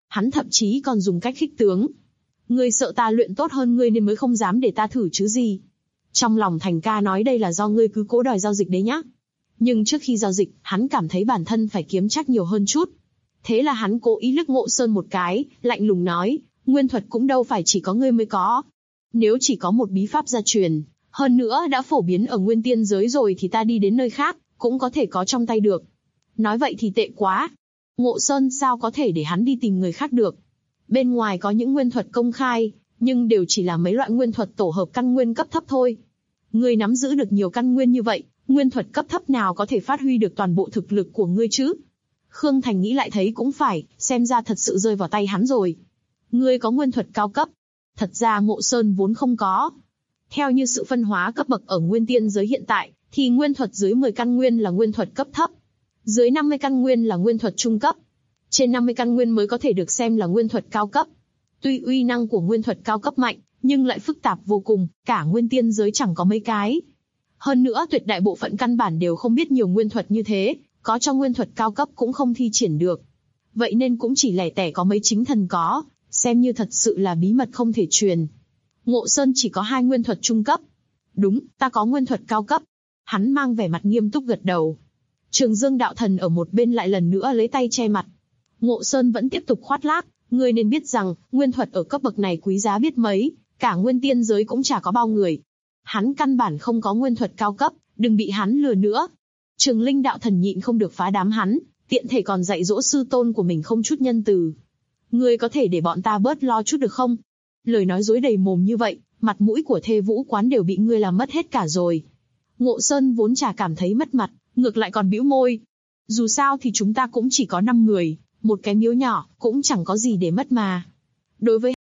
Hắn thậm chí còn dùng cách khích tướng. Ngươi sợ ta luyện tốt hơn ngươi nên mới không dám để ta thử chứ gì. Trong lòng Thành Ca nói đây là do ngươi cứ cố đòi giao dịch đấy nhá. Nhưng trước khi giao dịch, hắn cảm thấy bản thân phải kiếm chắc nhiều hơn chút. Thế là hắn cố ý liếc Ngộ Sơn một cái, lạnh lùng nói, nguyên thuật cũng đâu phải chỉ có ngươi mới có. Nếu chỉ có một bí pháp gia truyền, hơn nữa đã phổ biến ở nguyên tiên giới rồi thì ta đi đến nơi khác, cũng có thể có trong tay được. Nói vậy thì tệ quá. Ngộ Sơn sao có thể để hắn đi tìm người khác được. Bên ngoài có những nguyên thuật công khai, nhưng đều chỉ là mấy loại nguyên thuật tổ hợp căn nguyên cấp thấp thôi. Ngươi nắm giữ được nhiều căn nguyên như vậy, nguyên thuật cấp thấp nào có thể phát huy được toàn bộ thực lực của ngươi chứ? Khương Thành nghĩ lại thấy cũng phải, xem ra thật sự rơi vào tay hắn rồi. Ngươi có nguyên thuật cao cấp. Thật ra Ngộ Sơn vốn không có. Theo như sự phân hóa cấp bậc ở nguyên tiên giới hiện tại, thì nguyên thuật dưới 10 căn nguyên là nguyên thuật cấp thấp. Dưới 50 căn nguyên là nguyên thuật trung cấp. Trên 50 căn nguyên mới có thể được xem là nguyên thuật cao cấp. Tuy uy năng của nguyên thuật cao cấp mạnh, nhưng lại phức tạp vô cùng, cả nguyên tiên giới chẳng có mấy cái. Hơn nữa tuyệt đại bộ phận căn bản đều không biết nhiều nguyên thuật như thế, có cho nguyên thuật cao cấp cũng không thi triển được. Vậy nên cũng chỉ lẻ tẻ có mấy chính thần có, xem như thật sự là bí mật không thể truyền. Ngộ Sơn chỉ có 2 nguyên thuật trung cấp. Đúng, ta có nguyên thuật cao cấp. Hắn mang vẻ mặt nghiêm túc gật đầu. Trường Dương đạo thần ở một bên lại lần nữa lấy tay che mặt. Ngộ Sơn vẫn tiếp tục khoác lác, ngươi nên biết rằng, nguyên thuật ở cấp bậc này quý giá biết mấy, cả nguyên tiên giới cũng chả có bao người. Hắn căn bản không có nguyên thuật cao cấp, đừng bị hắn lừa nữa. Trường Linh đạo thần nhịn không được phá đám hắn, tiện thể còn dạy dỗ sư tôn của mình không chút nhân từ. Ngươi có thể để bọn ta bớt lo chút được không? Lời nói dối đầy mồm như vậy, mặt mũi của Thê Vũ quán đều bị ngươi làm mất hết cả rồi. Ngộ Sơn vốn chả cảm thấy mất mặt, ngược lại còn bĩu môi. Dù sao thì chúng ta cũng chỉ có 5 người, một cái miếu nhỏ, cũng chẳng có gì để mất mà. Đối với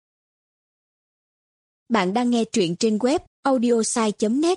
bạn đang nghe truyện trên web audiosai.net.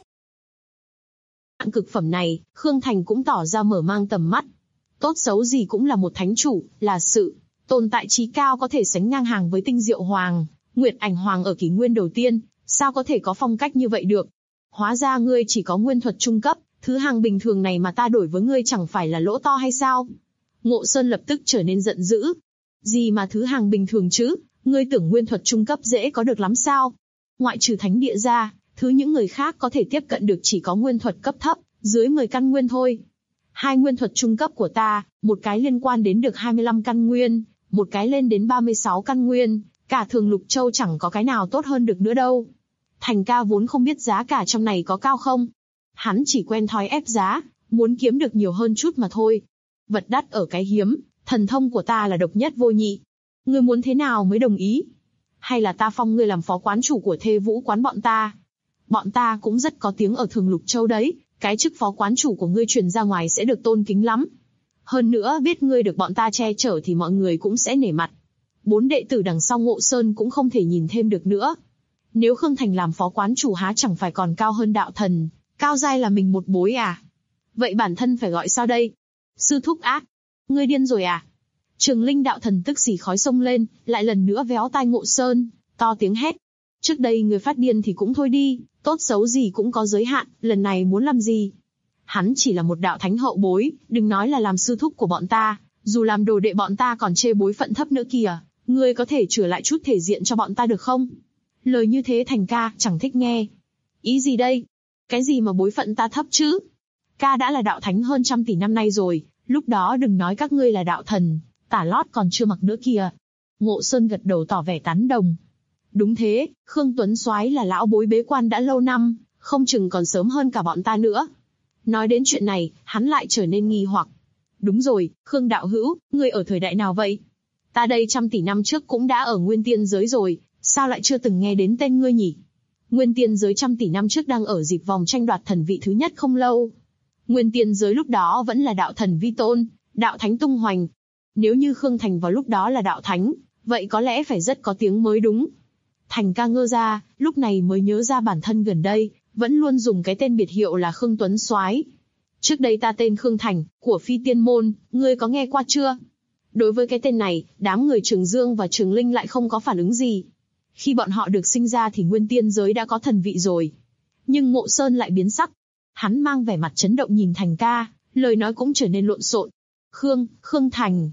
hạng cực phẩm này, Khương Thành cũng tỏ ra mở mang tầm mắt. Tốt xấu gì cũng là một thánh chủ, là sự tồn tại trí cao có thể sánh ngang hàng với Tinh Diệu Hoàng, Nguyệt Ảnh Hoàng ở kỷ nguyên đầu tiên, sao có thể có phong cách như vậy được? Hóa ra ngươi chỉ có nguyên thuật trung cấp, thứ hàng bình thường này mà ta đổi với ngươi chẳng phải là lỗ to hay sao? Ngộ Sơn lập tức trở nên giận dữ. Gì mà thứ hàng bình thường chứ, ngươi tưởng nguyên thuật trung cấp dễ có được lắm sao? Ngoại trừ thánh địa ra, thứ những người khác có thể tiếp cận được chỉ có nguyên thuật cấp thấp, dưới 10 căn nguyên thôi. 2 nguyên thuật trung cấp của ta, một cái liên quan đến được 25 căn nguyên, một cái lên đến 36 căn nguyên, cả Thường Lục Châu chẳng có cái nào tốt hơn được nữa đâu. Thành Ca vốn không biết giá cả trong này có cao không. Hắn chỉ quen thói ép giá, muốn kiếm được nhiều hơn chút mà thôi. Vật đắt ở cái hiếm, thần thông của ta là độc nhất vô nhị. Ngươi muốn thế nào mới đồng ý? Hay là ta phong ngươi làm phó quán chủ của Thê Vũ quán bọn ta? Bọn ta cũng rất có tiếng ở Thường Lục Châu đấy, cái chức phó quán chủ của ngươi truyền ra ngoài sẽ được tôn kính lắm. Hơn nữa biết ngươi được bọn ta che chở thì mọi người cũng sẽ nể mặt. 4 đệ tử đằng sau Ngộ Sơn cũng không thể nhìn thêm được nữa. Nếu Khương Thành làm phó quán chủ há chẳng phải còn cao hơn đạo thần, cao giai là mình một bối à? Vậy bản thân phải gọi sao đây? Sư thúc ác, ngươi điên rồi à? Trường Linh đạo thần tức xì khói sông lên, lại lần nữa véo tai Ngộ Sơn, to tiếng hét. Trước đây người phát điên thì cũng thôi đi, tốt xấu gì cũng có giới hạn, lần này muốn làm gì? Hắn chỉ là một đạo thánh hậu bối, đừng nói là làm sư thúc của bọn ta, dù làm đồ đệ bọn ta còn chê bối phận thấp nữa kìa, ngươi có thể chữa lại chút thể diện cho bọn ta được không? Lời như thế Thành Ca chẳng thích nghe. Ý gì đây? Cái gì mà bối phận ta thấp chứ? Ca đã là đạo thánh hơn 100 tỷ năm nay rồi, lúc đó đừng nói các ngươi là đạo thần, tả lót còn chưa mặc nữa kìa. Ngộ Sơn gật đầu tỏ vẻ tán đồng. Đúng thế, Khương Tuấn Soái là lão bối bế quan đã lâu năm, không chừng còn sớm hơn cả bọn ta nữa. Nói đến chuyện này, hắn lại trở nên nghi hoặc. Đúng rồi, Khương đạo hữu, ngươi ở thời đại nào vậy? Ta đây 100 tỷ năm trước cũng đã ở nguyên tiên giới rồi, sao lại chưa từng nghe đến tên ngươi nhỉ? Nguyên tiên giới 100 tỷ năm trước đang ở dịp vòng tranh đoạt thần vị thứ nhất không lâu. Nguyên tiên giới lúc đó vẫn là đạo thần vi tôn, đạo thánh tung hoành. Nếu như Khương Thành vào lúc đó là đạo thánh, vậy có lẽ phải rất có tiếng mới đúng. Thành Ca ngơ ra, lúc này mới nhớ ra bản thân gần đây, vẫn luôn dùng cái tên biệt hiệu là Khương Tuấn Soái. Trước đây ta tên Khương Thành, của Phi Tiên Môn, ngươi có nghe qua chưa? Đối với cái tên này, đám người Trường Dương và Trường Linh lại không có phản ứng gì. Khi bọn họ được sinh ra thì nguyên tiên giới đã có thần vị rồi. Nhưng Ngộ Sơn lại biến sắc. Hắn mang vẻ mặt chấn động nhìn Thành Ca, lời nói cũng trở nên lộn xộn. Khương Thành.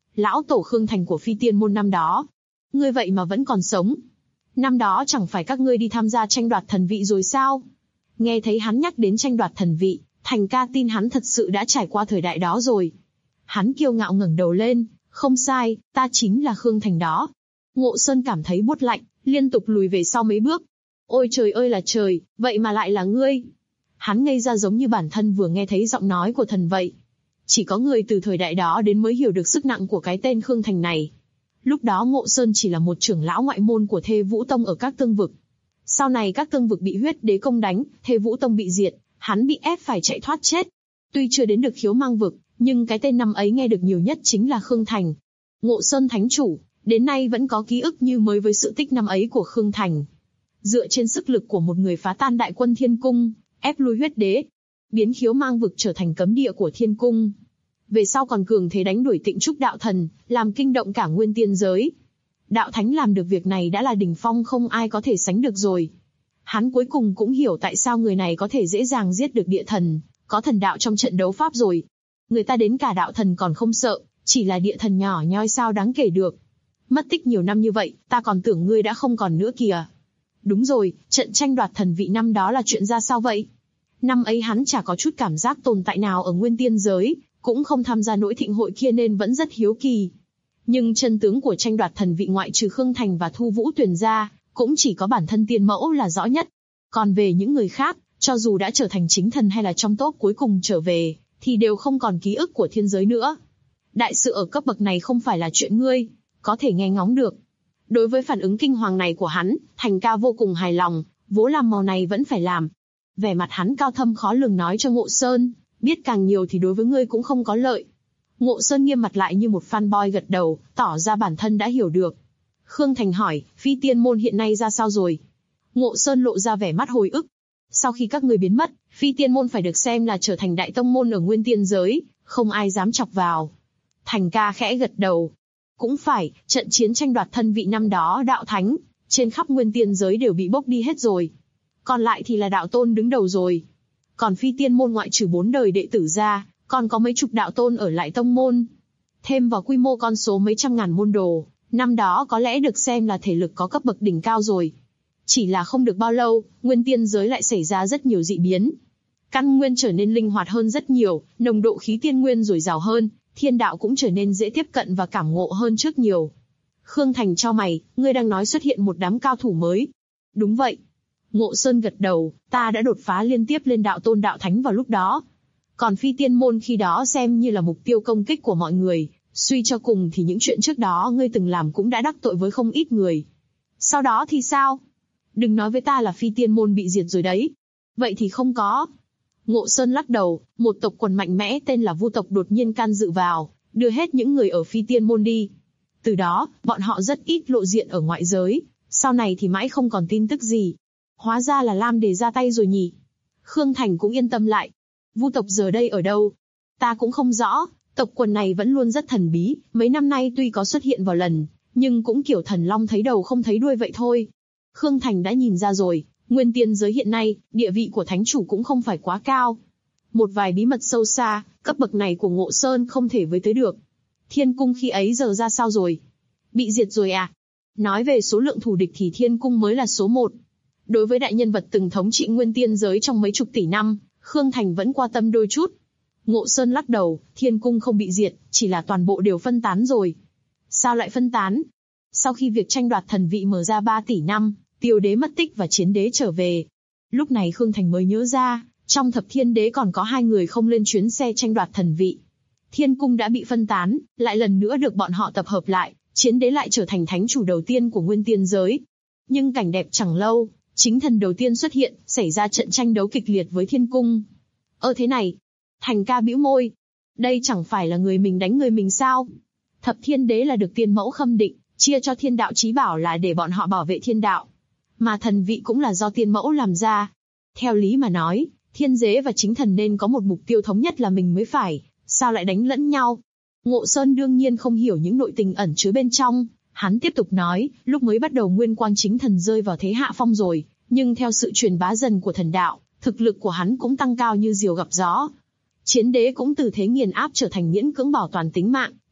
Lão tổ Khương Thành của Phi Tiên môn năm đó. Ngươi vậy mà vẫn còn sống. Năm đó chẳng phải các ngươi đi tham gia tranh đoạt thần vị rồi sao? Nghe thấy hắn nhắc đến tranh đoạt thần vị, Thành ca tin hắn thật sự đã trải qua thời đại đó rồi. Hắn kiêu ngạo ngẩng đầu lên, không sai, ta chính là Khương Thành đó. Ngộ Sơn cảm thấy buốt lạnh, liên tục lùi về sau mấy bước. Ôi trời ơi là trời, vậy mà lại là ngươi. Hắn ngây ra giống như bản thân vừa nghe thấy giọng nói của thần vậy. Chỉ có người từ thời đại đó đến mới hiểu được sức nặng của cái tên Khương Thành này. Lúc đó Ngộ Sơn chỉ là một trưởng lão ngoại môn của Thê Vũ Tông ở các tương vực. Sau này các tương vực bị huyết đế công đánh, Thê Vũ Tông bị diệt, hắn bị ép phải chạy thoát chết. Tuy chưa đến được Khiếu Mang vực, nhưng cái tên năm ấy nghe được nhiều nhất chính là Khương Thành. Ngộ Sơn Thánh Chủ, đến nay vẫn có ký ức như mới với sự tích năm ấy của Khương Thành. Dựa trên sức lực của một người phá tan đại quân Thiên Cung, ép lui huyết đế, biến Khiếu Mang vực trở thành cấm địa của Thiên Cung. Về sau còn cường thế đánh đuổi Tịnh Trúc đạo thần, làm kinh động cả nguyên tiên giới. Đạo Thánh làm được việc này đã là đỉnh phong không ai có thể sánh được rồi. Hắn cuối cùng cũng hiểu tại sao người này có thể dễ dàng giết được địa thần, có thần đạo trong trận đấu pháp rồi. Người ta đến cả đạo thần còn không sợ, chỉ là địa thần nhỏ nhoi sao đáng kể được. Mất tích nhiều năm như vậy, ta còn tưởng ngươi đã không còn nữa kìa. Đúng rồi, trận tranh đoạt thần vị năm đó là chuyện ra sao vậy? Năm ấy hắn chả có chút cảm giác tồn tại nào ở nguyên tiên giới, cũng không tham gia nỗi thịnh hội kia nên vẫn rất hiếu kỳ. Nhưng chân tướng của tranh đoạt thần vị ngoại trừ Khương Thành và Thu Vũ Tuyền ra, cũng chỉ có bản thân tiên mẫu là rõ nhất. Còn về những người khác, cho dù đã trở thành chính thần hay là trong top cuối cùng trở về, thì đều không còn ký ức của thiên giới nữa. Đại sự ở cấp bậc này không phải là chuyện ngươi có thể nghe ngóng được. Đối với phản ứng kinh hoàng này của hắn, Thành ca vô cùng hài lòng, vố làm màu này vẫn phải làm. Vẻ mặt hắn cao thâm khó lường nói cho Ngộ Sơn, biết càng nhiều thì đối với ngươi cũng không có lợi. Ngộ Sơn nghiêm mặt lại như một fanboy gật đầu, tỏ ra bản thân đã hiểu được. Khương Thành hỏi, Phi Tiên môn hiện nay ra sao rồi? Ngộ Sơn lộ ra vẻ mắt hồi ức. Sau khi các người biến mất, Phi Tiên môn phải được xem là trở thành đại tông môn ở nguyên tiên giới, không ai dám chọc vào. Thành ca khẽ gật đầu. Cũng phải, trận chiến tranh đoạt thân vị năm đó đạo thánh, trên khắp nguyên tiên giới đều bị bốc đi hết rồi. Còn lại thì là đạo tôn đứng đầu rồi. Còn Phi Tiên môn ngoại trừ 4 đời đệ tử ra, còn có mấy chục đạo tôn ở lại tông môn. Thêm vào quy mô con số mấy trăm ngàn môn đồ, năm đó có lẽ được xem là thể lực có cấp bậc đỉnh cao rồi. Chỉ là không được bao lâu, nguyên tiên giới lại xảy ra rất nhiều dị biến. Căn nguyên trở nên linh hoạt hơn rất nhiều, nồng độ khí tiên nguyên dồi dào hơn, thiên đạo cũng trở nên dễ tiếp cận và cảm ngộ hơn trước nhiều. Khương Thành chau mày, ngươi đang nói xuất hiện một đám cao thủ mới. Đúng vậy. Ngộ Sơn gật đầu, ta đã đột phá liên tiếp lên đạo tôn đạo thánh vào lúc đó. Còn Phi Tiên môn khi đó xem như là mục tiêu công kích của mọi người, suy cho cùng thì những chuyện trước đó ngươi từng làm cũng đã đắc tội với không ít người. Sau đó thì sao? Đừng nói với ta là Phi Tiên môn bị diệt rồi đấy. Vậy thì không có. Ngộ Sơn lắc đầu, một tộc quần mạnh mẽ tên là Vu tộc đột nhiên can dự vào, đưa hết những người ở Phi Tiên môn đi. Từ đó, bọn họ rất ít lộ diện ở ngoại giới, sau này thì mãi không còn tin tức gì. Hóa ra là Lam Đề ra tay rồi nhỉ. Khương Thành cũng yên tâm lại. Vu tộc giờ đây ở đâu? Ta cũng không rõ, tộc quần này vẫn luôn rất thần bí, mấy năm nay tuy có xuất hiện vào lần, nhưng cũng kiểu thần long thấy đầu không thấy đuôi vậy thôi. Khương Thành đã nhìn ra rồi, nguyên tiên giới hiện nay, địa vị của thánh chủ cũng không phải quá cao. Một vài bí mật sâu xa, cấp bậc này của Ngộ Sơn không thể với tới được. Thiên cung khi ấy giờ ra sao rồi? Bị diệt rồi à? Nói về số lượng thù địch thì Thiên cung mới là số 1. Đối với đại nhân vật từng thống trị nguyên tiên giới trong mấy chục tỷ năm, Khương Thành vẫn quan tâm đôi chút. Ngộ Sơn lắc đầu, Thiên cung không bị diệt, chỉ là toàn bộ đều phân tán rồi. Sao lại phân tán? Sau khi việc tranh đoạt thần vị mở ra 3 tỷ năm, Tiêu đế mất tích và Chiến đế trở về. Lúc này Khương Thành mới nhớ ra, trong Thập Thiên đế còn có 2 người không lên chuyến xe tranh đoạt thần vị. Thiên cung đã bị phân tán, lại lần nữa được bọn họ tập hợp lại, Chiến đế lại trở thành thánh chủ đầu tiên của nguyên tiên giới. Nhưng cảnh đẹp chẳng lâu, chính thần đầu tiên xuất hiện, xảy ra trận tranh đấu kịch liệt với Thiên cung. Thế này, Thành ca bĩu môi. Đây chẳng phải là người mình đánh người mình sao? Thập Thiên đế là được tiên mẫu khâm định, chia cho thiên đạo chí bảo là để bọn họ bảo vệ thiên đạo. Mà thần vị cũng là do tiên mẫu làm ra. Theo lý mà nói, thiên đế và chính thần nên có một mục tiêu thống nhất là mình mới phải, sao lại đánh lẫn nhau? Ngộ Sơn đương nhiên không hiểu những nội tình ẩn chứa bên trong, hắn tiếp tục nói, lúc mới bắt đầu Nguyên Quang chính thần rơi vào thế hạ phong rồi, nhưng theo sự truyền bá dần của thần đạo, thực lực của hắn cũng tăng cao như diều gặp gió. Chiến đế cũng từ thế nghiền áp trở thành miễn cưỡng bảo toàn tính mạng,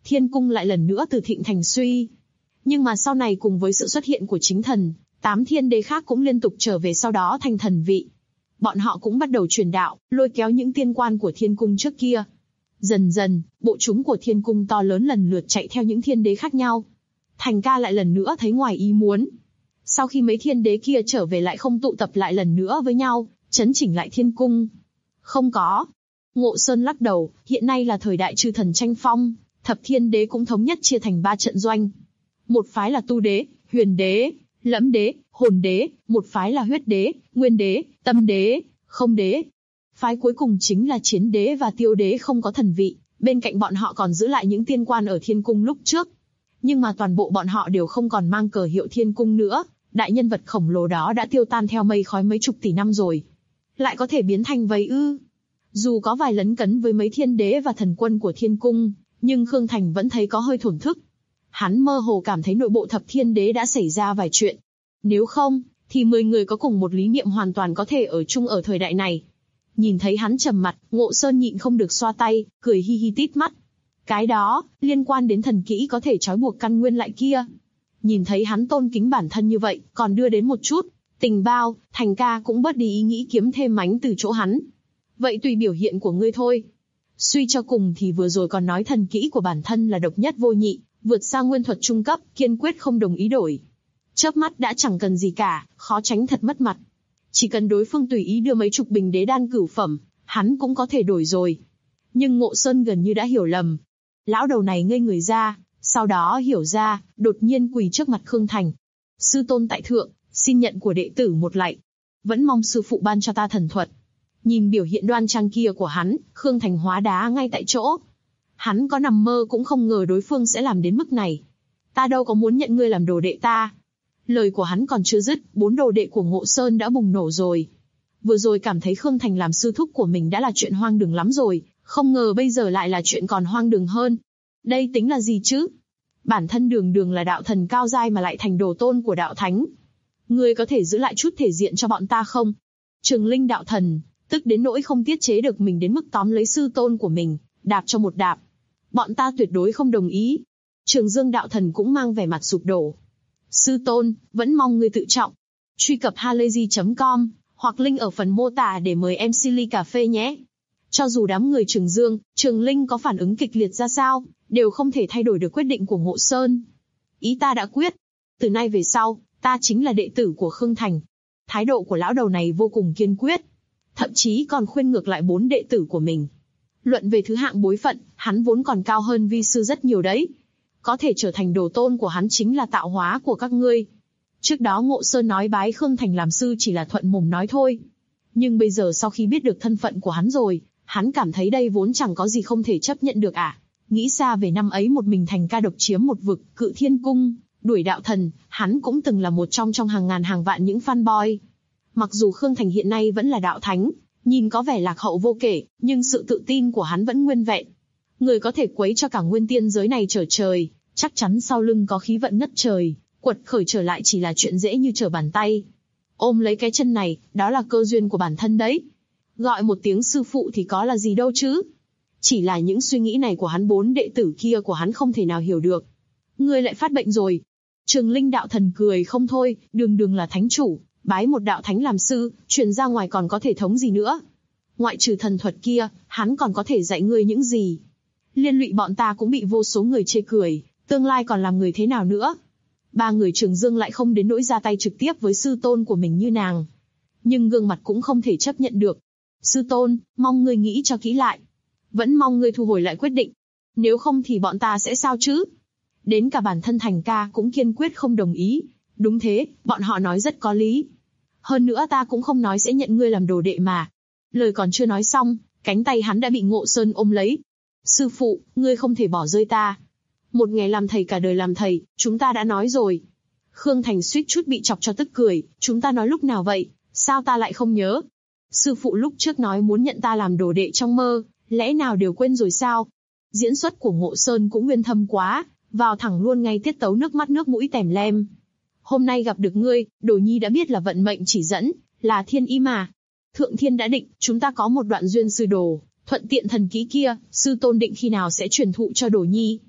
Thiên cung lại lần nữa từ thịnh thành suy. Nhưng mà sau này cùng với sự xuất hiện của chính thần, 8 thiên đế khác cũng liên tục trở về sau đó thành thần vị. Bọn họ cũng bắt đầu truyền đạo, lôi kéo những tiên quan của thiên cung trước kia. Dần dần, bộ chúng của thiên cung to lớn lần lượt chạy theo những thiên đế khác nhau. Thành ca lại lần nữa thấy ngoài ý muốn. Sau khi mấy thiên đế kia trở về lại không tụ tập lại lần nữa với nhau, chấn chỉnh lại thiên cung. Không có. Ngộ Sơn lắc đầu, hiện nay là thời đại chư thần tranh phong, thập thiên đế cũng thống nhất chia thành 3 trận doanh. Một phái là tu đế, huyền đế, lẫm đế, hồn đế, một phái là huyết đế, nguyên đế, tâm đế, không đế. Phái cuối cùng chính là chiến đế và tiêu đế không có thần vị, bên cạnh bọn họ còn giữ lại những tiên quan ở thiên cung lúc trước. Nhưng mà toàn bộ bọn họ đều không còn mang cờ hiệu thiên cung nữa, đại nhân vật khổng lồ đó đã tiêu tan theo mây khói mấy chục tỷ năm rồi. Lại có thể biến thành vậy ư? Dù có vài lấn cấn với mấy thiên đế và thần quân của thiên cung, nhưng Khương Thành vẫn thấy có hơi thổn thức. Hắn mơ hồ cảm thấy nội bộ thập thiên đế đã xảy ra vài chuyện. Nếu không, thì 10 người có cùng một lý niệm hoàn toàn có thể ở chung ở thời đại này. Nhìn thấy hắn trầm mặt, Ngộ Sơn nhịn không được xoa tay, cười hi hi tít mắt. Cái đó, liên quan đến thần kỹ có thể trói buộc căn nguyên lại kia. Nhìn thấy hắn tôn kính bản thân như vậy, còn đưa đến một chút tình bao, Thành ca cũng bớt đi ý nghĩ kiếm thêm mánh từ chỗ hắn. Vậy tùy biểu hiện của ngươi thôi. Suy cho cùng thì vừa rồi còn nói thần kỹ của bản thân là độc nhất vô nhị, vượt xa nguyên thuật trung cấp, kiên quyết không đồng ý đổi. Chớp mắt đã chẳng cần gì cả, khó tránh thật mất mặt. Chỉ cần đối phương tùy ý đưa mấy chục bình đế đan cửu phẩm, hắn cũng có thể đổi rồi. Nhưng Ngộ Sơn gần như đã hiểu lầm. Lão đầu này ngây người ra, sau đó hiểu ra, đột nhiên quỳ trước mặt Khương Thành. Sư tôn tại thượng, xin nhận của đệ tử một lạy. Vẫn mong sư phụ ban cho ta thần thuật. Nhìn biểu hiện đoan trang kia của hắn, Khương Thành hóa đá ngay tại chỗ. Hắn có nằm mơ cũng không ngờ đối phương sẽ làm đến mức này. Ta đâu có muốn nhận ngươi làm đồ đệ ta. Lời của hắn còn chưa dứt, 4 đồ đệ của Ngộ Sơn đã bùng nổ rồi. Vừa rồi cảm thấy Khương Thành làm sư thúc của mình đã là chuyện hoang đường lắm rồi, không ngờ bây giờ lại là chuyện còn hoang đường hơn. Đây tính là gì chứ? Bản thân đường đường là đạo thần cao giai mà lại thành đồ tôn của đạo thánh. Ngươi có thể giữ lại chút thể diện cho bọn ta không? Trường Linh đạo thần, tức đến nỗi không tiết chế được mình đến mức tóm lấy sư tôn của mình, đạp cho một đạp. Bọn ta tuyệt đối không đồng ý. Trường Dương đạo thần cũng mang vẻ mặt sụp đổ. Sư tôn, vẫn mong ngươi tự trọng. Truy cập halayzi.com, hoặc link ở phần mô tả để mời em Silly cà phê nhé. Cho dù đám người Trường Dương, Trường Linh có phản ứng kịch liệt ra sao, đều không thể thay đổi được quyết định của Ngộ Sơn. Ý ta đã quyết. Từ nay về sau, ta chính là đệ tử của Khương Thành. Thái độ của lão đầu này vô cùng kiên quyết. Thậm chí còn khuyên ngược lại 4 đệ tử của mình. Luận về thứ hạng bối phận, hắn vốn còn cao hơn vi sư rất nhiều đấy. Có thể trở thành đồ tôn của hắn chính là tạo hóa của các ngươi. Trước đó Ngộ Sơn nói bái Khương Thành làm sư chỉ là thuận mồm nói thôi. Nhưng bây giờ sau khi biết được thân phận của hắn rồi, hắn cảm thấy đây vốn chẳng có gì không thể chấp nhận được à. Nghĩ xa về năm ấy một mình Thành ca độc chiếm một vực, Cự Thiên Cung, đuổi đạo thần, hắn cũng từng là một trong hàng ngàn hàng vạn những fanboy. Mặc dù Khương Thành hiện nay vẫn là đạo thánh, nhìn có vẻ lạc hậu vô kể, nhưng sự tự tin của hắn vẫn nguyên vẹn. Người có thể quấy cho cả nguyên tiên giới này trở trời, chắc chắn sau lưng có khí vận ngất trời, quật khởi trở lại chỉ là chuyện dễ như trở bàn tay. Ôm lấy cái chân này, đó là cơ duyên của bản thân đấy. Gọi một tiếng sư phụ thì có là gì đâu chứ. Chỉ là những suy nghĩ này của hắn 4 đệ tử kia của hắn không thể nào hiểu được. Ngươi lại phát bệnh rồi. Trường Linh đạo thần cười không thôi, đường đường là thánh chủ, bái một đạo thánh làm sư, truyền ra ngoài còn có thể thống gì nữa. Ngoại trừ thần thuật kia, hắn còn có thể dạy ngươi những gì. Liên lụy bọn ta cũng bị vô số người chê cười, tương lai còn làm người thế nào nữa. 3 người Trường Dương lại không đến nỗi ra tay trực tiếp với sư tôn của mình như nàng. Nhưng gương mặt cũng không thể chấp nhận được. Sư tôn, mong ngươi nghĩ cho kỹ lại. Vẫn mong ngươi thu hồi lại quyết định. Nếu không thì bọn ta sẽ sao chứ? Đến cả bản thân Thành ca cũng kiên quyết không đồng ý. Đúng thế, bọn họ nói rất có lý. Hơn nữa ta cũng không nói sẽ nhận ngươi làm đồ đệ mà. Lời còn chưa nói xong, cánh tay hắn đã bị Ngộ Sơn ôm lấy. Sư phụ, ngươi không thể bỏ rơi ta. Một ngày làm thầy cả đời làm thầy, chúng ta đã nói rồi. Khương Thành suýt chút bị chọc cho tức cười, chúng ta nói lúc nào vậy, sao ta lại không nhớ? Sư phụ lúc trước nói muốn nhận ta làm đồ đệ trong mơ, lẽ nào đều quên rồi sao? Diễn xuất của Ngộ Sơn cũng nguyên thâm quá, vào thẳng luôn ngay tiết tấu nước mắt nước mũi tèm lem. Hôm nay gặp được ngươi, Đồ Nhi đã biết là vận mệnh chỉ dẫn, là thiên ý mà. Thượng thiên đã định, chúng ta có một đoạn duyên sư đồ, thuận tiện thần kỹ kia, sư tôn định khi nào sẽ truyền thụ cho Đồ Nhi.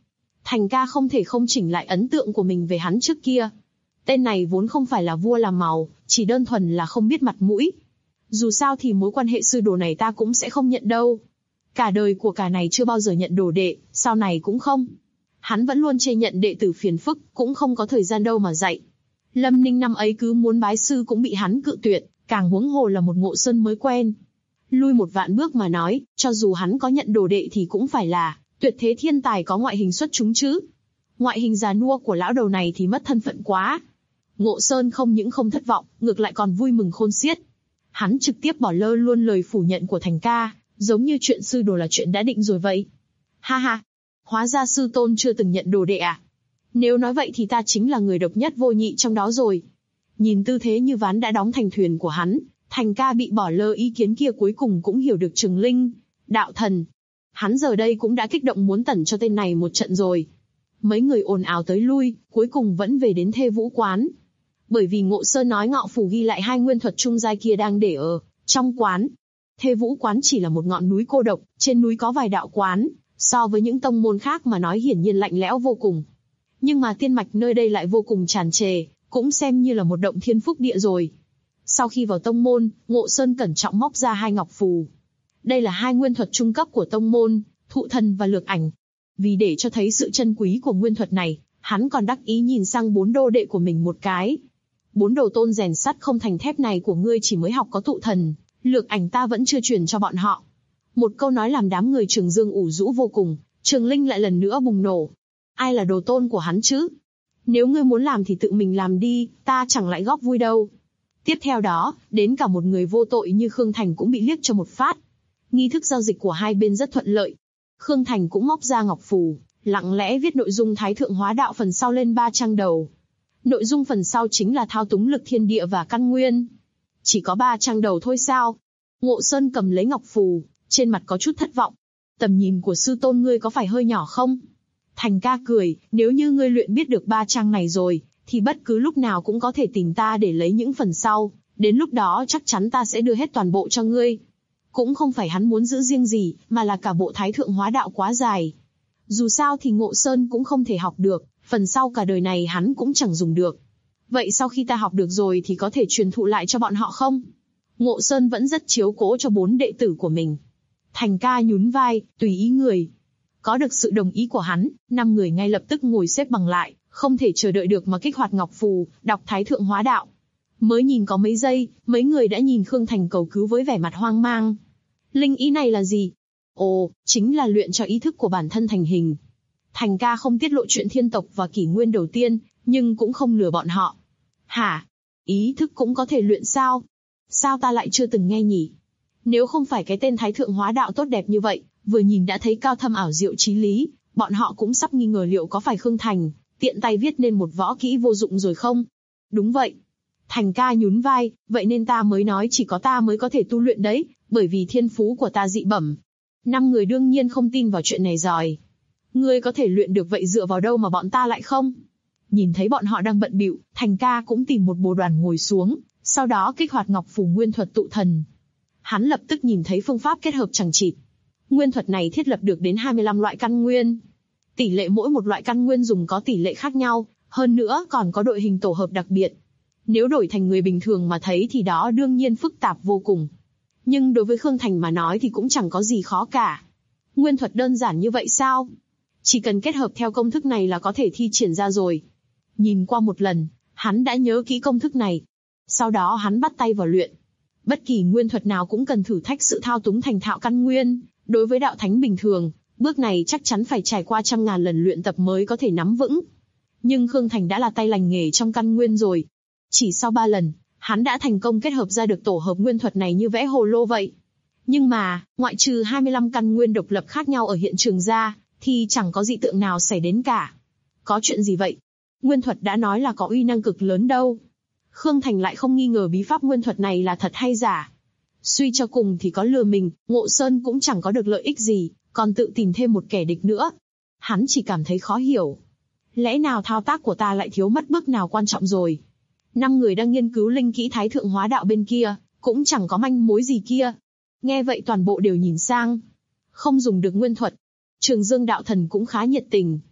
Thành ca không thể không chỉnh lại ấn tượng của mình về hắn trước kia. Tên này vốn không phải là vua làm màu, chỉ đơn thuần là không biết mặt mũi. Dù sao thì mối quan hệ sư đồ này ta cũng sẽ không nhận đâu. Cả đời của cả này chưa bao giờ nhận đồ đệ, sau này cũng không. Hắn vẫn luôn chê nhận đệ tử phiền phức, cũng không có thời gian đâu mà dạy. Lâm Ninh năm ấy cứ muốn bái sư cũng bị hắn cự tuyệt, càng huống hồ là một Ngộ Sơn mới quen. Lui một vạn bước mà nói, cho dù hắn có nhận đồ đệ thì cũng phải là tuyệt thế thiên tài có ngoại hình xuất chúng chứ. Ngoại hình già nua của lão đầu này thì mất thân phận quá. Ngộ Sơn không những không thất vọng, ngược lại còn vui mừng khôn xiết. Hắn trực tiếp bỏ lơ luôn lời phủ nhận của Thành ca, giống như chuyện sư đồ là chuyện đã định rồi vậy. Ha ha, hóa ra sư tôn chưa từng nhận đồ đệ à? Nếu nói vậy thì ta chính là người độc nhất vô nhị trong đó rồi. Nhìn tư thế như ván đã đóng thành thuyền của hắn, Thành ca bị bỏ lơ ý kiến kia cuối cùng cũng hiểu được Trường Linh, đạo thần. Hắn giờ đây cũng đã kích động muốn tẩn cho tên này một trận rồi. Mấy người ồn ào tới lui, cuối cùng vẫn về đến Thê Vũ quán. Bởi vì Ngộ Sơn nói Ngọ Phủ ghi lại 2 nguyên thuật trung giai kia đang để ở trong quán. Thê Vũ quán chỉ là một ngọn núi cô độc, trên núi có vài đạo quán, so với những tông môn khác mà nói hiển nhiên lạnh lẽo vô cùng. Nhưng mà tiên mạch nơi đây lại vô cùng tràn trề, cũng xem như là một động thiên phúc địa rồi. Sau khi vào tông môn, Ngộ Sơn cẩn trọng móc ra 2 ngọc phù. Đây là 2 nguyên thuật trung cấp của tông môn, Thụ Thần và Lược Ảnh. Vì để cho thấy sự chân quý của nguyên thuật này, hắn còn đắc ý nhìn sang 4 đô đệ của mình một cái. 4 đồ tôn rèn sắt không thành thép này của ngươi chỉ mới học có Thụ Thần, Lược Ảnh ta vẫn chưa truyền cho bọn họ. Một câu nói làm đám người Trường Dương ủ rũ vô cùng, Trường Linh lại lần nữa bùng nổ. Ai là đồ tôn của hắn chứ? Nếu ngươi muốn làm thì tự mình làm đi, ta chẳng lại góp vui đâu. Tiếp theo đó, đến cả một người vô tội như Khương Thành cũng bị liếc cho một phát. Nghi thức giao dịch của hai bên rất thuận lợi. Khương Thành cũng móc ra ngọc phù, lặng lẽ viết nội dung Thái Thượng Hóa Đạo phần sau lên 3 trang đầu. Nội dung phần sau chính là thao túng lực thiên địa và căn nguyên. Chỉ có 3 trang đầu thôi sao? Ngộ Sơn cầm lấy ngọc phù, trên mặt có chút thất vọng. Tầm nhìn của sư tôn ngươi có phải hơi nhỏ không? Thành ca cười, nếu như ngươi luyện biết được 3 trang này rồi, thì bất cứ lúc nào cũng có thể tìm ta để lấy những phần sau, đến lúc đó chắc chắn ta sẽ đưa hết toàn bộ cho ngươi. Cũng không phải hắn muốn giữ riêng gì, mà là cả bộ Thái Thượng Hóa Đạo quá dài. Dù sao thì Ngộ Sơn cũng không thể học được, phần sau cả đời này hắn cũng chẳng dùng được. Vậy sau khi ta học được rồi thì có thể truyền thụ lại cho bọn họ không? Ngộ Sơn vẫn rất chiếu cố cho 4 đệ tử của mình. Thành ca nhún vai, tùy ý người. Có được sự đồng ý của hắn, 5 người ngay lập tức ngồi xếp bằng lại, không thể chờ đợi được mà kích hoạt ngọc phù, đọc Thái Thượng Hóa Đạo. Mới nhìn có mấy giây, mấy người đã nhìn Khương Thành cầu cứu với vẻ mặt hoang mang. Linh ý này là gì? Ồ, chính là luyện cho ý thức của bản thân thành hình. Thành ca không tiết lộ chuyện thiên tộc và kỷ nguyên đầu tiên, nhưng cũng không lừa bọn họ. Hả? Ý thức cũng có thể luyện sao? Sao ta lại chưa từng nghe nhỉ? Nếu không phải cái tên Thái Thượng Hóa Đạo tốt đẹp như vậy, vừa nhìn đã thấy cao thâm ảo diệu trí lý, bọn họ cũng sắp nghi ngờ liệu có phải Khương Thành tiện tay viết nên một võ kỹ vô dụng rồi không? Đúng vậy. Thành ca nhún vai, vậy nên ta mới nói chỉ có ta mới có thể tu luyện đấy, bởi vì thiên phú của ta dị bẩm. 5 người đương nhiên không tin vào chuyện này rồi. Ngươi có thể luyện được vậy dựa vào đâu mà bọn ta lại không? Nhìn thấy bọn họ đang bận bịu, Thành ca cũng tìm một bồ đoàn ngồi xuống, sau đó kích hoạt ngọc phù nguyên thuật tụ thần. Hắn lập tức nhìn thấy phương pháp kết hợp chằng chịt. Nguyên thuật này thiết lập được đến 25 loại căn nguyên. Tỷ lệ mỗi một loại căn nguyên dùng có tỷ lệ khác nhau, hơn nữa còn có đội hình tổ hợp đặc biệt. Nếu đổi thành người bình thường mà thấy thì đó đương nhiên phức tạp vô cùng. Nhưng đối với Khương Thành mà nói thì cũng chẳng có gì khó cả. Nguyên thuật đơn giản như vậy sao? Chỉ cần kết hợp theo công thức này là có thể thi triển ra rồi. Nhìn qua một lần, hắn đã nhớ kỹ công thức này. Sau đó hắn bắt tay vào luyện. Bất kỳ nguyên thuật nào cũng cần thử thách sự thao túng thành thạo căn nguyên. Đối với đạo thánh bình thường, bước này chắc chắn phải trải qua trăm ngàn lần luyện tập mới có thể nắm vững. Nhưng Khương Thành đã là tay lành nghề trong căn nguyên rồi. Chỉ sau 3 lần, hắn đã thành công kết hợp ra được tổ hợp nguyên thuật này như vẽ hồ lô vậy. Nhưng mà, ngoại trừ 25 căn nguyên độc lập khác nhau ở hiện trường ra, thì chẳng có dị tượng nào xảy đến cả. Có chuyện gì vậy? Nguyên thuật đã nói là có uy năng cực lớn đâu. Khương Thành lại không nghi ngờ bí pháp nguyên thuật này là thật hay giả. Suy cho cùng thì có lừa mình, Ngộ Sơn cũng chẳng có được lợi ích gì, còn tự tìm thêm một kẻ địch nữa. Hắn chỉ cảm thấy khó hiểu. Lẽ nào thao tác của ta lại thiếu mất bước nào quan trọng rồi? 5 người đang nghiên cứu linh kỹ Thái Thượng Hóa Đạo bên kia, cũng chẳng có manh mối gì kia. Nghe vậy toàn bộ đều nhìn sang. Không dùng được nguyên thuật. Trường Dương đạo thần cũng khá nhiệt tình.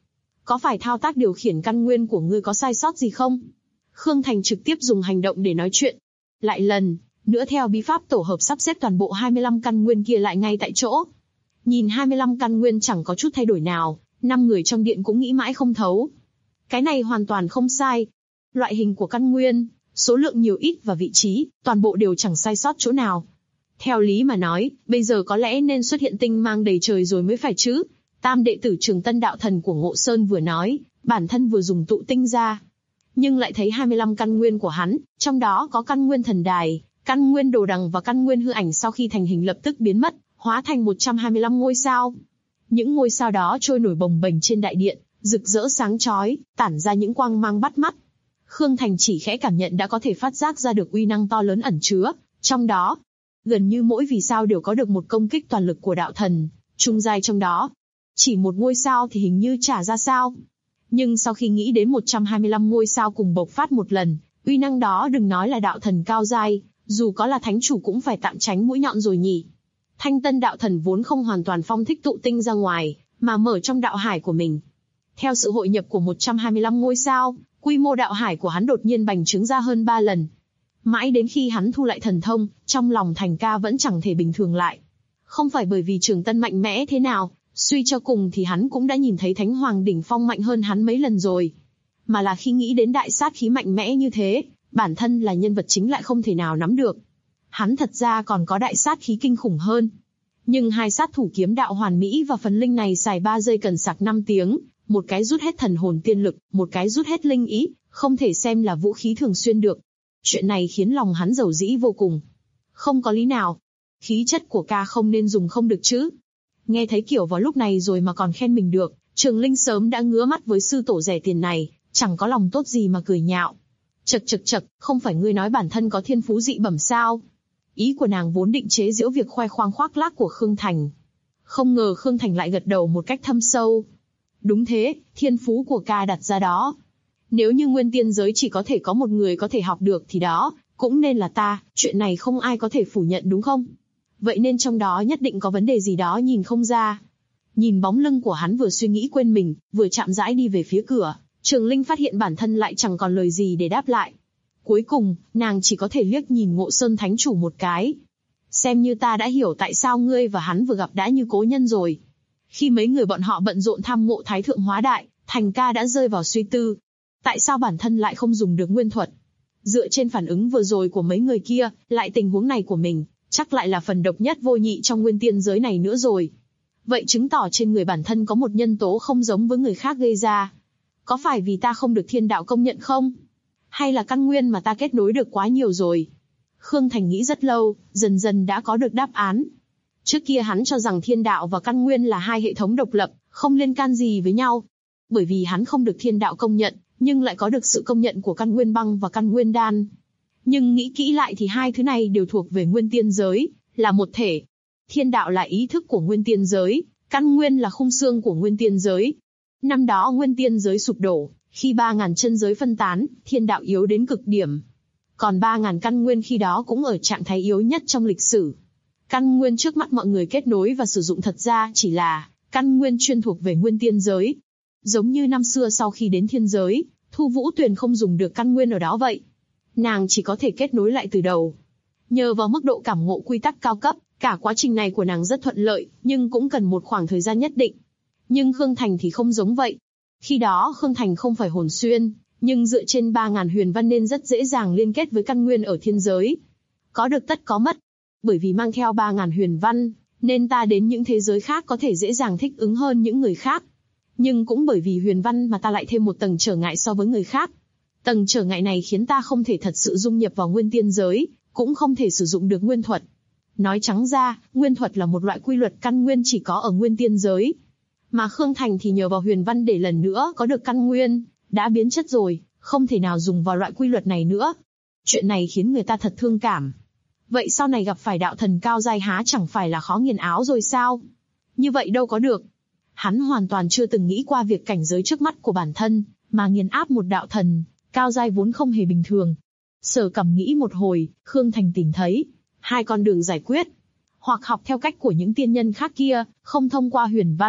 có phải thao tác điều khiển căn nguyên của ngươi có sai sót gì không? Khương Thành trực tiếp dùng hành động để nói chuyện. Lại lần nữa theo bí pháp tổ hợp sắp xếp toàn bộ 25 căn nguyên kia lại ngay tại chỗ. Nhìn 25 căn nguyên chẳng có chút thay đổi nào, 5 người trong điện cũng nghĩ mãi không thấu. Cái này hoàn toàn không sai. Loại hình của căn nguyên, số lượng nhiều ít và vị trí, toàn bộ đều chẳng sai sót chỗ nào. Theo lý mà nói, bây giờ có lẽ nên xuất hiện tinh mang đầy trời rồi mới phải chứ. Tam đệ tử Trường Tân đạo thần của Ngộ Sơn vừa nói, bản thân vừa dùng tụ tinh ra. Nhưng lại thấy 25 căn nguyên của hắn, trong đó có căn nguyên thần đài, căn nguyên đồ đằng và căn nguyên hư ảnh sau khi thành hình lập tức biến mất, hóa thành 125 ngôi sao. Những ngôi sao đó trôi nổi bồng bềnh trên đại điện, rực rỡ sáng chói, tản ra những quang mang bắt mắt. Khương Thành chỉ khẽ cảm nhận đã có thể phát giác ra được uy năng to lớn ẩn chứa trong đó. Gần như mỗi vì sao đều có được một công kích toàn lực của đạo thần, trung giai trong đó. Chỉ một ngôi sao thì hình như chả ra sao. Nhưng sau khi nghĩ đến 125 ngôi sao cùng bộc phát một lần, uy năng đó đừng nói là đạo thần cao giai, dù có là thánh chủ cũng phải tạm tránh mũi nhọn rồi nhỉ. Thanh Tân đạo thần vốn không hoàn toàn phong thích tụ tinh ra ngoài, mà mở trong đạo hải của mình. Theo sự hội nhập của 125 ngôi sao, quy mô đạo hải của hắn đột nhiên bành trướng ra hơn 3 lần. Mãi đến khi hắn thu lại thần thông, trong lòng Thành Ca vẫn chẳng thể bình thường lại. Không phải bởi vì Trường Tân mạnh mẽ thế nào, suy cho cùng thì hắn cũng đã nhìn thấy Thánh Hoàng đỉnh phong mạnh hơn hắn mấy lần rồi. Mà là khi nghĩ đến đại sát khí mạnh mẽ như thế, bản thân là nhân vật chính lại không thể nào nắm được. Hắn thật ra còn có đại sát khí kinh khủng hơn. Nhưng hai sát thủ kiếm đạo hoàn mỹ và phần linh này xài 3 giây cần sạc 5 tiếng, một cái rút hết thần hồn tiên lực, một cái rút hết linh ý, không thể xem là vũ khí thường xuyên được. Chuyện này khiến lòng hắn dầu dĩ vô cùng. Không có lý nào. Khí chất của ca không nên dùng không được chứ. Nghe thấy kiểu vào lúc này rồi mà còn khen mình được, Trường Linh sớm đã ngứa mắt với sư tổ rẻ tiền này, chẳng có lòng tốt gì mà cười nhạo. Chậc, không phải ngươi nói bản thân có thiên phú dị bẩm sao? Ý của nàng vốn định chế giễu việc khoe khoang khoác lác của Khương Thành. Không ngờ Khương Thành lại gật đầu một cách thâm sâu. Đúng thế, thiên phú của ca đặt ra đó. Nếu như nguyên tiên giới chỉ có thể có một người có thể học được thì đó, cũng nên là ta, chuyện này không ai có thể phủ nhận đúng không? Vậy nên trong đó nhất định có vấn đề gì đó nhìn không ra. Nhìn bóng lưng của hắn vừa suy nghĩ quên mình, vừa chạm rãi đi về phía cửa, Trường Linh phát hiện bản thân lại chẳng còn lời gì để đáp lại. Cuối cùng, nàng chỉ có thể liếc nhìn Ngộ Sơn Thánh Chủ một cái. Xem như ta đã hiểu tại sao ngươi và hắn vừa gặp đã như cố nhân rồi. Khi mấy người bọn họ bận rộn tham ngộ Thái Thượng Hóa Đại, Thành Ca đã rơi vào suy tư. Tại sao bản thân lại không dùng được nguyên thuật? Dựa trên phản ứng vừa rồi của mấy người kia, lại tình huống này của mình, chắc lại là phần độc nhất vô nhị trong nguyên tiên giới này nữa rồi. Vậy chứng tỏ trên người bản thân có một nhân tố không giống với người khác gây ra. Có phải vì ta không được thiên đạo công nhận không? Hay là căn nguyên mà ta kết nối được quá nhiều rồi? Khương Thành nghĩ rất lâu, dần dần đã có được đáp án. Trước kia hắn cho rằng thiên đạo và căn nguyên là hai hệ thống độc lập, không liên can gì với nhau. Bởi vì hắn không được thiên đạo công nhận, nhưng lại có được sự công nhận của căn nguyên băng và căn nguyên đan. Nhưng nghĩ kỹ lại thì hai thứ này đều thuộc về nguyên tiên giới, là một thể. Thiên đạo là ý thức của nguyên tiên giới, căn nguyên là khung xương của nguyên tiên giới. Năm đó nguyên tiên giới sụp đổ, khi 3.000 chân giới phân tán, thiên đạo yếu đến cực điểm. Còn 3.000 căn nguyên khi đó cũng ở trạng thái yếu nhất trong lịch sử. Căn nguyên trước mắt mọi người kết nối và sử dụng thật ra chỉ là căn nguyên chuyên thuộc về nguyên tiên giới. Giống như năm xưa sau khi đến thiên giới, Thu Vũ Tuyền không dùng được căn nguyên ở đó vậy. Nàng chỉ có thể kết nối lại từ đầu. Nhờ vào mức độ cảm ngộ quy tắc cao cấp, cả quá trình này của nàng rất thuận lợi, nhưng cũng cần một khoảng thời gian nhất định. Nhưng Khương Thành thì không giống vậy. Khi đó Khương Thành không phải hồn xuyên, nhưng dựa trên 3.000 huyền văn nên rất dễ dàng liên kết với căn nguyên ở thiên giới. Có được tất có mất. Bởi vì mang theo 3.000 huyền văn, nên ta đến những thế giới khác có thể dễ dàng thích ứng hơn những người khác. Nhưng cũng bởi vì huyền văn mà ta lại thêm một tầng trở ngại so với người khác. Tầng trở ngại này khiến ta không thể thật sự dung nhập vào nguyên tiên giới, cũng không thể sử dụng được nguyên thuật. Nói trắng ra, nguyên thuật là một loại quy luật căn nguyên chỉ có ở nguyên tiên giới. Mà Khương Thành thì nhờ vào huyền văn để lần nữa có được căn nguyên, đã biến chất rồi, không thể nào dùng vào loại quy luật này nữa. Chuyện này khiến người ta thật thương cảm. Vậy sau này gặp phải đạo thần cao giai há chẳng phải là khó nghiền áo rồi sao? Như vậy đâu có được. Hắn hoàn toàn chưa từng nghĩ qua việc cảnh giới trước mắt của bản thân, mà nghiền áp một đạo thần cao giai vốn không hề bình thường. Sở Cẩm nghĩ một hồi, Khương Thành tìm thấy hai con đường giải quyết. Hoặc học theo cách của những tiên nhân khác kia, không thông qua huyền văn,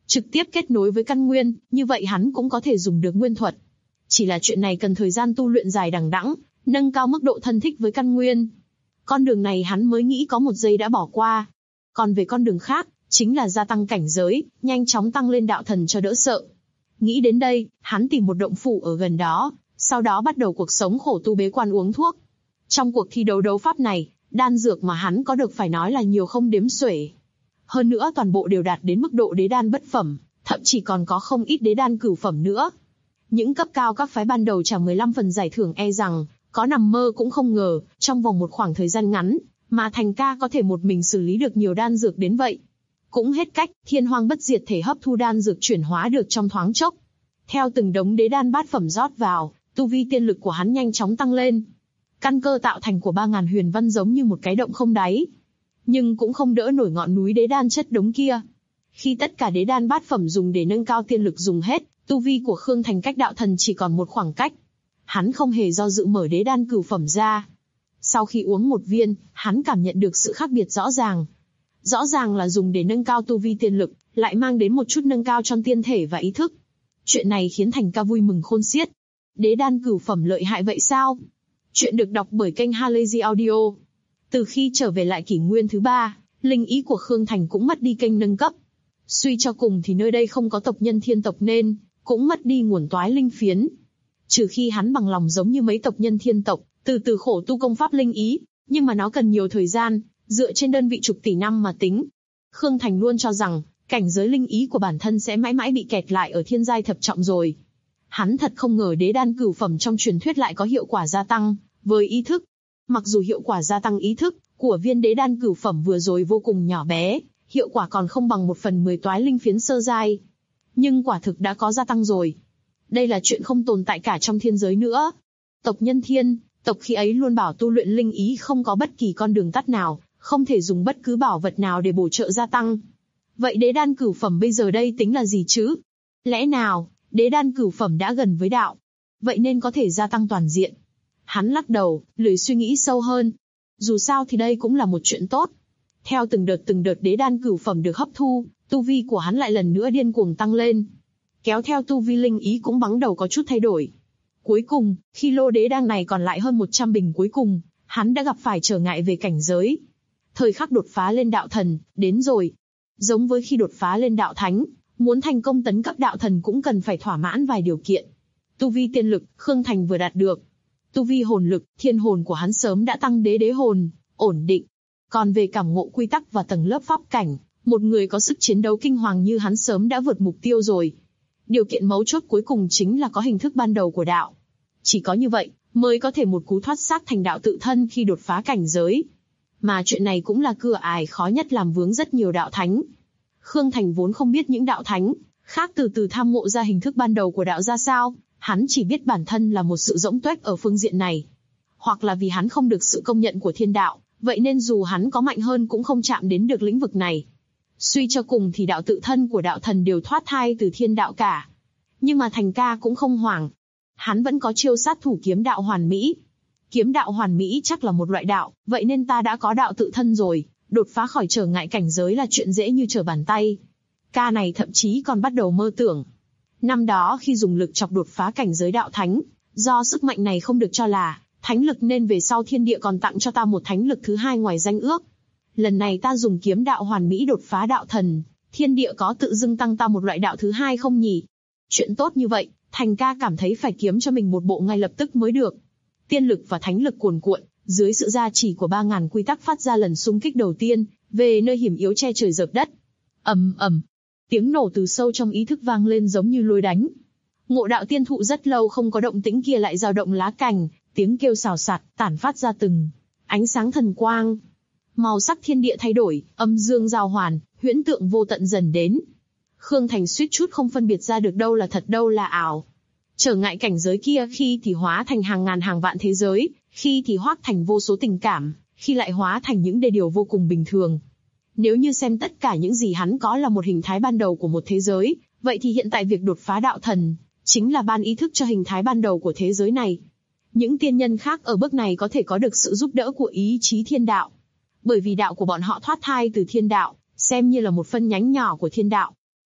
trực tiếp kết nối với căn nguyên, như vậy hắn cũng có thể dùng được nguyên thuật. Chỉ là chuyện này cần thời gian tu luyện dài đằng đẵng, nâng cao mức độ thân thích với căn nguyên. Con đường này hắn mới nghĩ có một giây đã bỏ qua. Còn về con đường khác, chính là gia tăng cảnh giới, nhanh chóng tăng lên đạo thần cho đỡ sợ. Nghĩ đến đây, hắn tìm một động phủ ở gần đó, sau đó bắt đầu cuộc sống khổ tu bế quan uống thuốc. Trong cuộc thi đấu đấu pháp này, đan dược mà hắn có được phải nói là nhiều không đếm xuể. Hơn nữa toàn bộ đều đạt đến mức độ đế đan bất phẩm, thậm chí còn có không ít đế đan cửu phẩm nữa. Những cấp cao các phái ban đầu trả 15 phần giải thưởng e rằng, có nằm mơ cũng không ngờ, trong vòng một khoảng thời gian ngắn, mà Thành ca có thể một mình xử lý được nhiều đan dược đến vậy. Cũng hết cách, Thiên Hoang bất diệt thể hấp thu đan dược chuyển hóa được trong thoáng chốc. Theo từng đống đế đan bát phẩm rót vào, tu vi tiên lực của hắn nhanh chóng tăng lên. Căn cơ tạo thành của 3000 huyền văn giống như một cái động không đáy, nhưng cũng không đỡ nổi ngọn núi đế đan chất đống kia. Khi tất cả đế đan bát phẩm dùng để nâng cao tiên lực dùng hết, tu vi của Khương Thành cách đạo thần chỉ còn một khoảng cách. Hắn không hề do dự mở đế đan cửu phẩm ra. Sau khi uống một viên, hắn cảm nhận được sự khác biệt rõ ràng. Rõ ràng là dùng để nâng cao tu vi tiên lực, lại mang đến một chút nâng cao trong tiên thể và ý thức. Chuyện này khiến Thành ca vui mừng khôn xiết. Đế đan cửu phẩm lợi hại vậy sao? Chuyện được đọc bởi kênh Halazy Audio. Từ khi trở về lại kỷ nguyên thứ 3, linh ý của Khương Thành cũng mất đi kênh nâng cấp. Suy cho cùng thì nơi đây không có tộc nhân thiên tộc nên cũng mất đi nguồn toái linh phiến. Trừ khi hắn bằng lòng giống như mấy tộc nhân thiên tộc, từ từ khổ tu công pháp linh ý, nhưng mà nó cần nhiều thời gian, dựa trên đơn vị chục tỷ năm mà tính. Khương Thành luôn cho rằng, cảnh giới linh ý của bản thân sẽ mãi mãi bị kẹt lại ở thiên giai thập trọng rồi. Hắn thật không ngờ đế đan cửu phẩm trong truyền thuyết lại có hiệu quả gia tăng với ý thức. Mặc dù hiệu quả gia tăng ý thức của viên đế đan cửu phẩm vừa rồi vô cùng nhỏ bé, hiệu quả còn không bằng 1/10 toái linh phiến sơ giai, nhưng quả thực đã có gia tăng rồi. Đây là chuyện không tồn tại cả trong thiên giới nữa. Tộc nhân thiên tộc khi ấy luôn bảo tu luyện linh ý không có bất kỳ con đường tắt nào, không thể dùng bất cứ bảo vật nào để bổ trợ gia tăng. Vậy đế đan cửu phẩm bây giờ đây tính là gì chứ? Lẽ nào đế đan cửu phẩm đã gần với đạo, vậy nên có thể gia tăng toàn diện? Hắn lắc đầu, lười suy nghĩ sâu hơn. Dù sao thì đây cũng là một chuyện tốt. Theo từng đợt đế đan cửu phẩm được hấp thu, tu vi của hắn lại lần nữa điên cuồng tăng lên. Kéo theo tu vi linh ý cũng bắt đầu có chút thay đổi. Cuối cùng, khi lô đế đan này còn lại hơn 100 bình cuối cùng, hắn đã gặp phải trở ngại về cảnh giới. Thời khắc đột phá lên đạo thần, đến rồi. Giống với khi đột phá lên đạo thánh, muốn thành công tấn cấp đạo thần cũng cần phải thỏa mãn vài điều kiện. Tu vi tiên lực, Khương Thành vừa đạt được. Tu vi hồn lực, thiên hồn của hắn sớm đã tăng đế hồn, ổn định. Còn về cảm ngộ quy tắc và tầng lớp pháp cảnh, một người có sức chiến đấu kinh hoàng như hắn sớm đã vượt mục tiêu rồi. Điều kiện mấu chốt cuối cùng chính là có hình thức ban đầu của đạo. Chỉ có như vậy, mới có thể một cú thoát xác thành đạo tự thân khi đột phá cảnh giới. Mà chuyện này cũng là cửa ải khó nhất làm vướng rất nhiều đạo thánh. Khương Thành vốn không biết những đạo thánh khác từ từ tham ngộ ra hình thức ban đầu của đạo ra sao, hắn chỉ biết bản thân là một sự rỗng tuếch ở phương diện này. Hoặc là vì hắn không được sự công nhận của thiên đạo, vậy nên dù hắn có mạnh hơn cũng không chạm đến được lĩnh vực này. Suy cho cùng thì đạo tự thân của đạo thần đều thoát thai từ thiên đạo cả. Nhưng mà Thành ca cũng không hoảng. Hắn vẫn có chiêu sát thủ kiếm đạo hoàn mỹ. Kiếm đạo hoàn mỹ chắc là một loại đạo, vậy nên ta đã có đạo tự thân rồi, đột phá khỏi trở ngại cảnh giới là chuyện dễ như trở bàn tay. Ca này thậm chí còn bắt đầu mơ tưởng. Năm đó khi dùng lực chọc đột phá cảnh giới đạo thánh, do sức mạnh này không được cho là thánh lực nên về sau thiên địa còn tặng cho ta một thánh lực thứ hai ngoài danh ước. Lần này ta dùng kiếm đạo hoàn mỹ đột phá đạo thần, thiên địa có tự dưng tăng ta một loại đạo thứ hai không nhỉ? Chuyện tốt như vậy, Thành ca cảm thấy phải kiếm cho mình một bộ ngay lập tức mới được. Tiên lực và thánh lực cuồn cuộn, dưới sự gia trì của 3000 quy tắc phát ra lần xung kích đầu tiên, về nơi hiểm yếu che trời dợp đất. Ầm ầm, tiếng nổ từ sâu trong ý thức vang lên giống như lôi đánh. Ngộ đạo tiên thụ rất lâu không có động tĩnh kia lại dao động lá cành, tiếng kêu xào xạc, tản phát ra từng ánh sáng thần quang. Màu sắc thiên địa thay đổi, âm dương giao hoàn, huyễn tượng vô tận dần đến. Khương Thành suýt chút không phân biệt ra được đâu là thật đâu là ảo. Trở ngại cảnh giới kia khi thì hóa thành hàng ngàn hàng vạn thế giới, khi thì hoác thành vô số tình cảm, khi lại hóa thành những điều vô cùng bình thường. Nếu như xem tất cả những gì hắn có là một hình thái ban đầu của một thế giới, vậy thì hiện tại việc đột phá đạo thần, chính là ban ý thức cho hình thái ban đầu của thế giới này. Những tiên nhân khác ở bước này có thể có được sự giúp đỡ của ý chí thiên đạo. Bởi vì đạo của bọn họ thoát thai từ thiên đạo, xem như là một phân nhánh nhỏ của thiên đạo.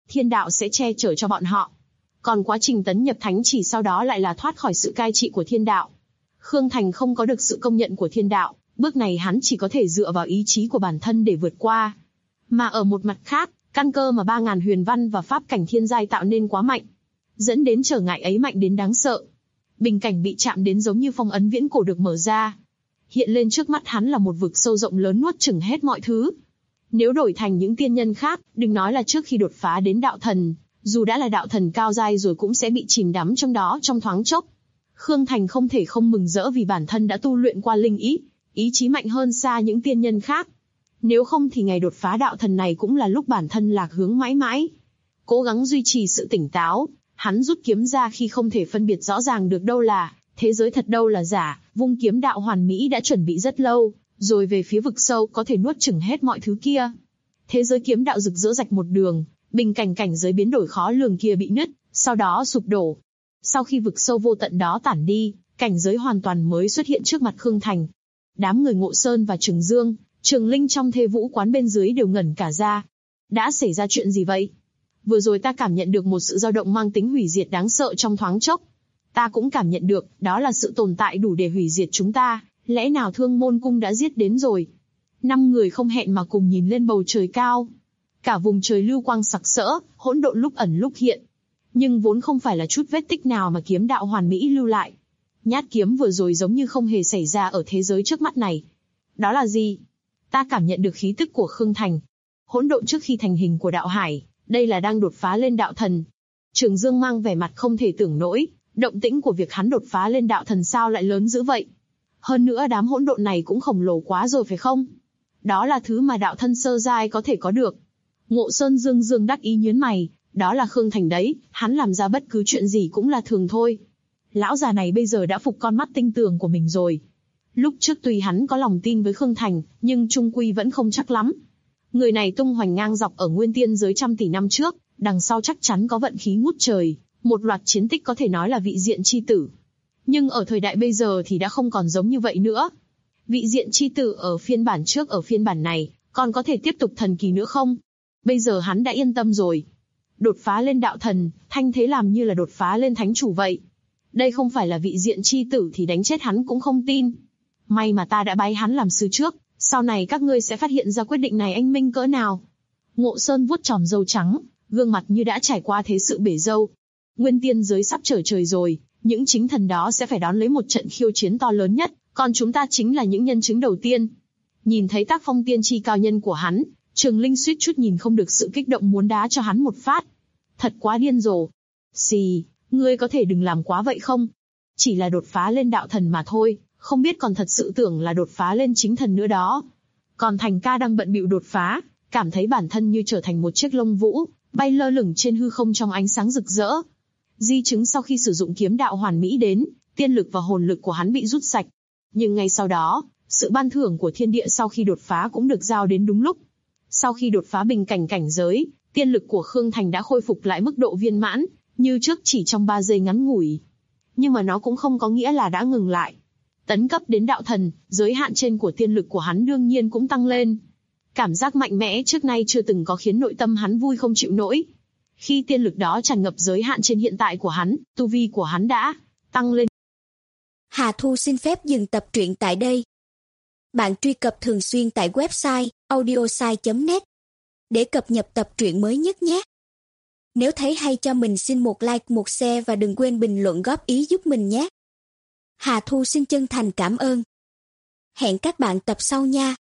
thiên đạo sẽ che chở cho bọn họ. Còn quá trình tấn nhập thánh chỉ sau đó lại là thoát khỏi sự cai trị của thiên đạo. Khương Thành không có được sự công nhận của thiên đạo, bước này hắn chỉ có thể dựa vào ý chí của bản thân để vượt qua. Mà ở một mặt khác, căn cơ mà 3.000 huyền văn và pháp cảnh thiên giai tạo nên quá mạnh, dẫn đến trở ngại ấy mạnh đến đáng sợ. Bình cảnh bị chạm đến giống như phong ấn viễn cổ được mở ra. Hiện lên trước mắt hắn là một vực sâu rộng lớn nuốt chửng hết mọi thứ. Nếu đổi thành những tiên nhân khác, đừng nói là trước khi đột phá đến đạo thần, dù đã là đạo thần cao giai rồi cũng sẽ bị chìm đắm trong đó trong thoáng chốc. Khương Thành không thể không mừng rỡ vì bản thân đã tu luyện qua linh ý chí mạnh hơn xa những tiên nhân khác. Nếu không thì ngày đột phá đạo thần này cũng là lúc bản thân lạc hướng mãi mãi. Cố gắng duy trì sự tỉnh táo, hắn rút kiếm ra khi không thể phân biệt rõ ràng được đâu là thế giới thật đâu là giả, vung kiếm đạo hoàn mỹ đã chuẩn bị rất lâu, rồi về phía vực sâu có thể nuốt chửng hết mọi thứ kia. Thế giới kiếm đạo rực rỡ rạch một đường, bình cảnh cảnh giới biến đổi khó lường kia bị nứt, sau đó sụp đổ. Sau khi vực sâu vô tận đó tản đi, cảnh giới hoàn toàn mới xuất hiện trước mặt Khương Thành. Đám người Ngộ Sơn và Trường Dương, Trường Linh trong Thê Vũ quán bên dưới đều ngẩn cả ra. Đã xảy ra chuyện gì vậy? Vừa rồi ta cảm nhận được một sự dao động mang tính hủy diệt đáng sợ trong thoáng chốc. Ta cũng cảm nhận được, đó là sự tồn tại đủ để hủy diệt chúng ta, lẽ nào Thương Môn Cung đã giết đến rồi? 5 người không hẹn mà cùng nhìn lên bầu trời cao. Cả vùng trời lưu quang sặc sỡ, hỗn độn lúc ẩn lúc hiện. Nhưng vốn không phải là chút vết tích nào mà kiếm đạo hoàn mỹ lưu lại. Nhát kiếm vừa rồi giống như không hề xảy ra ở thế giới trước mắt này. Đó là gì? Ta cảm nhận được khí tức của Khương Thành. Hỗn độn trước khi thành hình của đạo hải, đây là đang đột phá lên đạo thần. Trường Dương mang vẻ mặt không thể tưởng nổi, động tĩnh của việc hắn đột phá lên đạo thần sao lại lớn dữ vậy? Hơn nữa đám hỗn độn này cũng khổng lồ quá rồi phải không? Đó là thứ mà đạo thân sơ giai có thể có được. Ngộ Sơn Dương đắc ý nhướng mày, đó là Khương Thành đấy, hắn làm ra bất cứ chuyện gì cũng là thường thôi. Lão già này bây giờ đã phục con mắt tinh tường của mình rồi. Lúc trước tuy hắn có lòng tin với Khương Thành, nhưng trung quy vẫn không chắc lắm. Người này tung hoành ngang dọc ở nguyên tiên giới trăm tỷ năm trước, đằng sau chắc chắn có vận khí ngút trời, một loạt chiến tích có thể nói là vị diện chi tử. Nhưng ở thời đại bây giờ thì đã không còn giống như vậy nữa. Vị diện chi tử ở phiên bản trước ở phiên bản này, còn có thể tiếp tục thần kỳ nữa không? Bây giờ hắn đã yên tâm rồi. Đột phá lên đạo thần, thanh thế làm như là đột phá lên thánh chủ vậy. Đây không phải là vị diện chi tử thì đánh chết hắn cũng không tin. May mà ta đã bái hắn làm sư trước, sau này các ngươi sẽ phát hiện ra quyết định này anh minh cỡ nào. Ngộ Sơn vuốt chòm râu trắng, gương mặt như đã trải qua thế sự bể râu. Nguyên tiên giới sắp trở trời rồi, những chính thần đó sẽ phải đón lấy một trận khiêu chiến to lớn nhất, còn chúng ta chính là những nhân chứng đầu tiên. Nhìn thấy tác phong tiên tri cao nhân của hắn, Trường Linh suýt chút nhìn không được sự kích động muốn đá cho hắn một phát. Thật quá điên rồ. Xì, ngươi có thể đừng làm quá vậy không? Chỉ là đột phá lên đạo thần mà thôi, không biết còn thật sự tưởng là đột phá lên chính thần nữa đó. Còn Thành ca đang bận bịu đột phá, cảm thấy bản thân như trở thành một chiếc lông vũ, bay lơ lửng trên hư không trong ánh sáng rực rỡ. Di chứng sau khi sử dụng kiếm đạo hoàn mỹ đến, tiên lực và hồn lực của hắn bị rút sạch. Nhưng ngay sau đó, sự ban thưởng của thiên địa sau khi đột phá cũng được giao đến đúng lúc. Sau khi đột phá bình cảnh cảnh giới, tiên lực của Khương Thành đã khôi phục lại mức độ viên mãn, như trước chỉ trong 3 giây ngắn ngủi. Nhưng mà nó cũng không có nghĩa là đã ngừng lại. Tấn cấp đến đạo thần, giới hạn trên của tiên lực của hắn đương nhiên cũng tăng lên. Cảm giác mạnh mẽ trước nay chưa từng có khiến nội tâm hắn vui không chịu nổi. Khi tiên lực đó tràn ngập giới hạn trên hiện tại của hắn, tu vi của hắn đã tăng lên. Hà Thu xin phép dừng tập truyện tại đây. Bạn truy cập thường xuyên tại website audiosai.net để cập nhật tập truyện mới nhất nhé. Nếu thấy hay cho mình xin một like, một share và đừng quên bình luận góp ý giúp mình nhé. Hà Thu xin chân thành cảm ơn. Hẹn các bạn tập sau nha.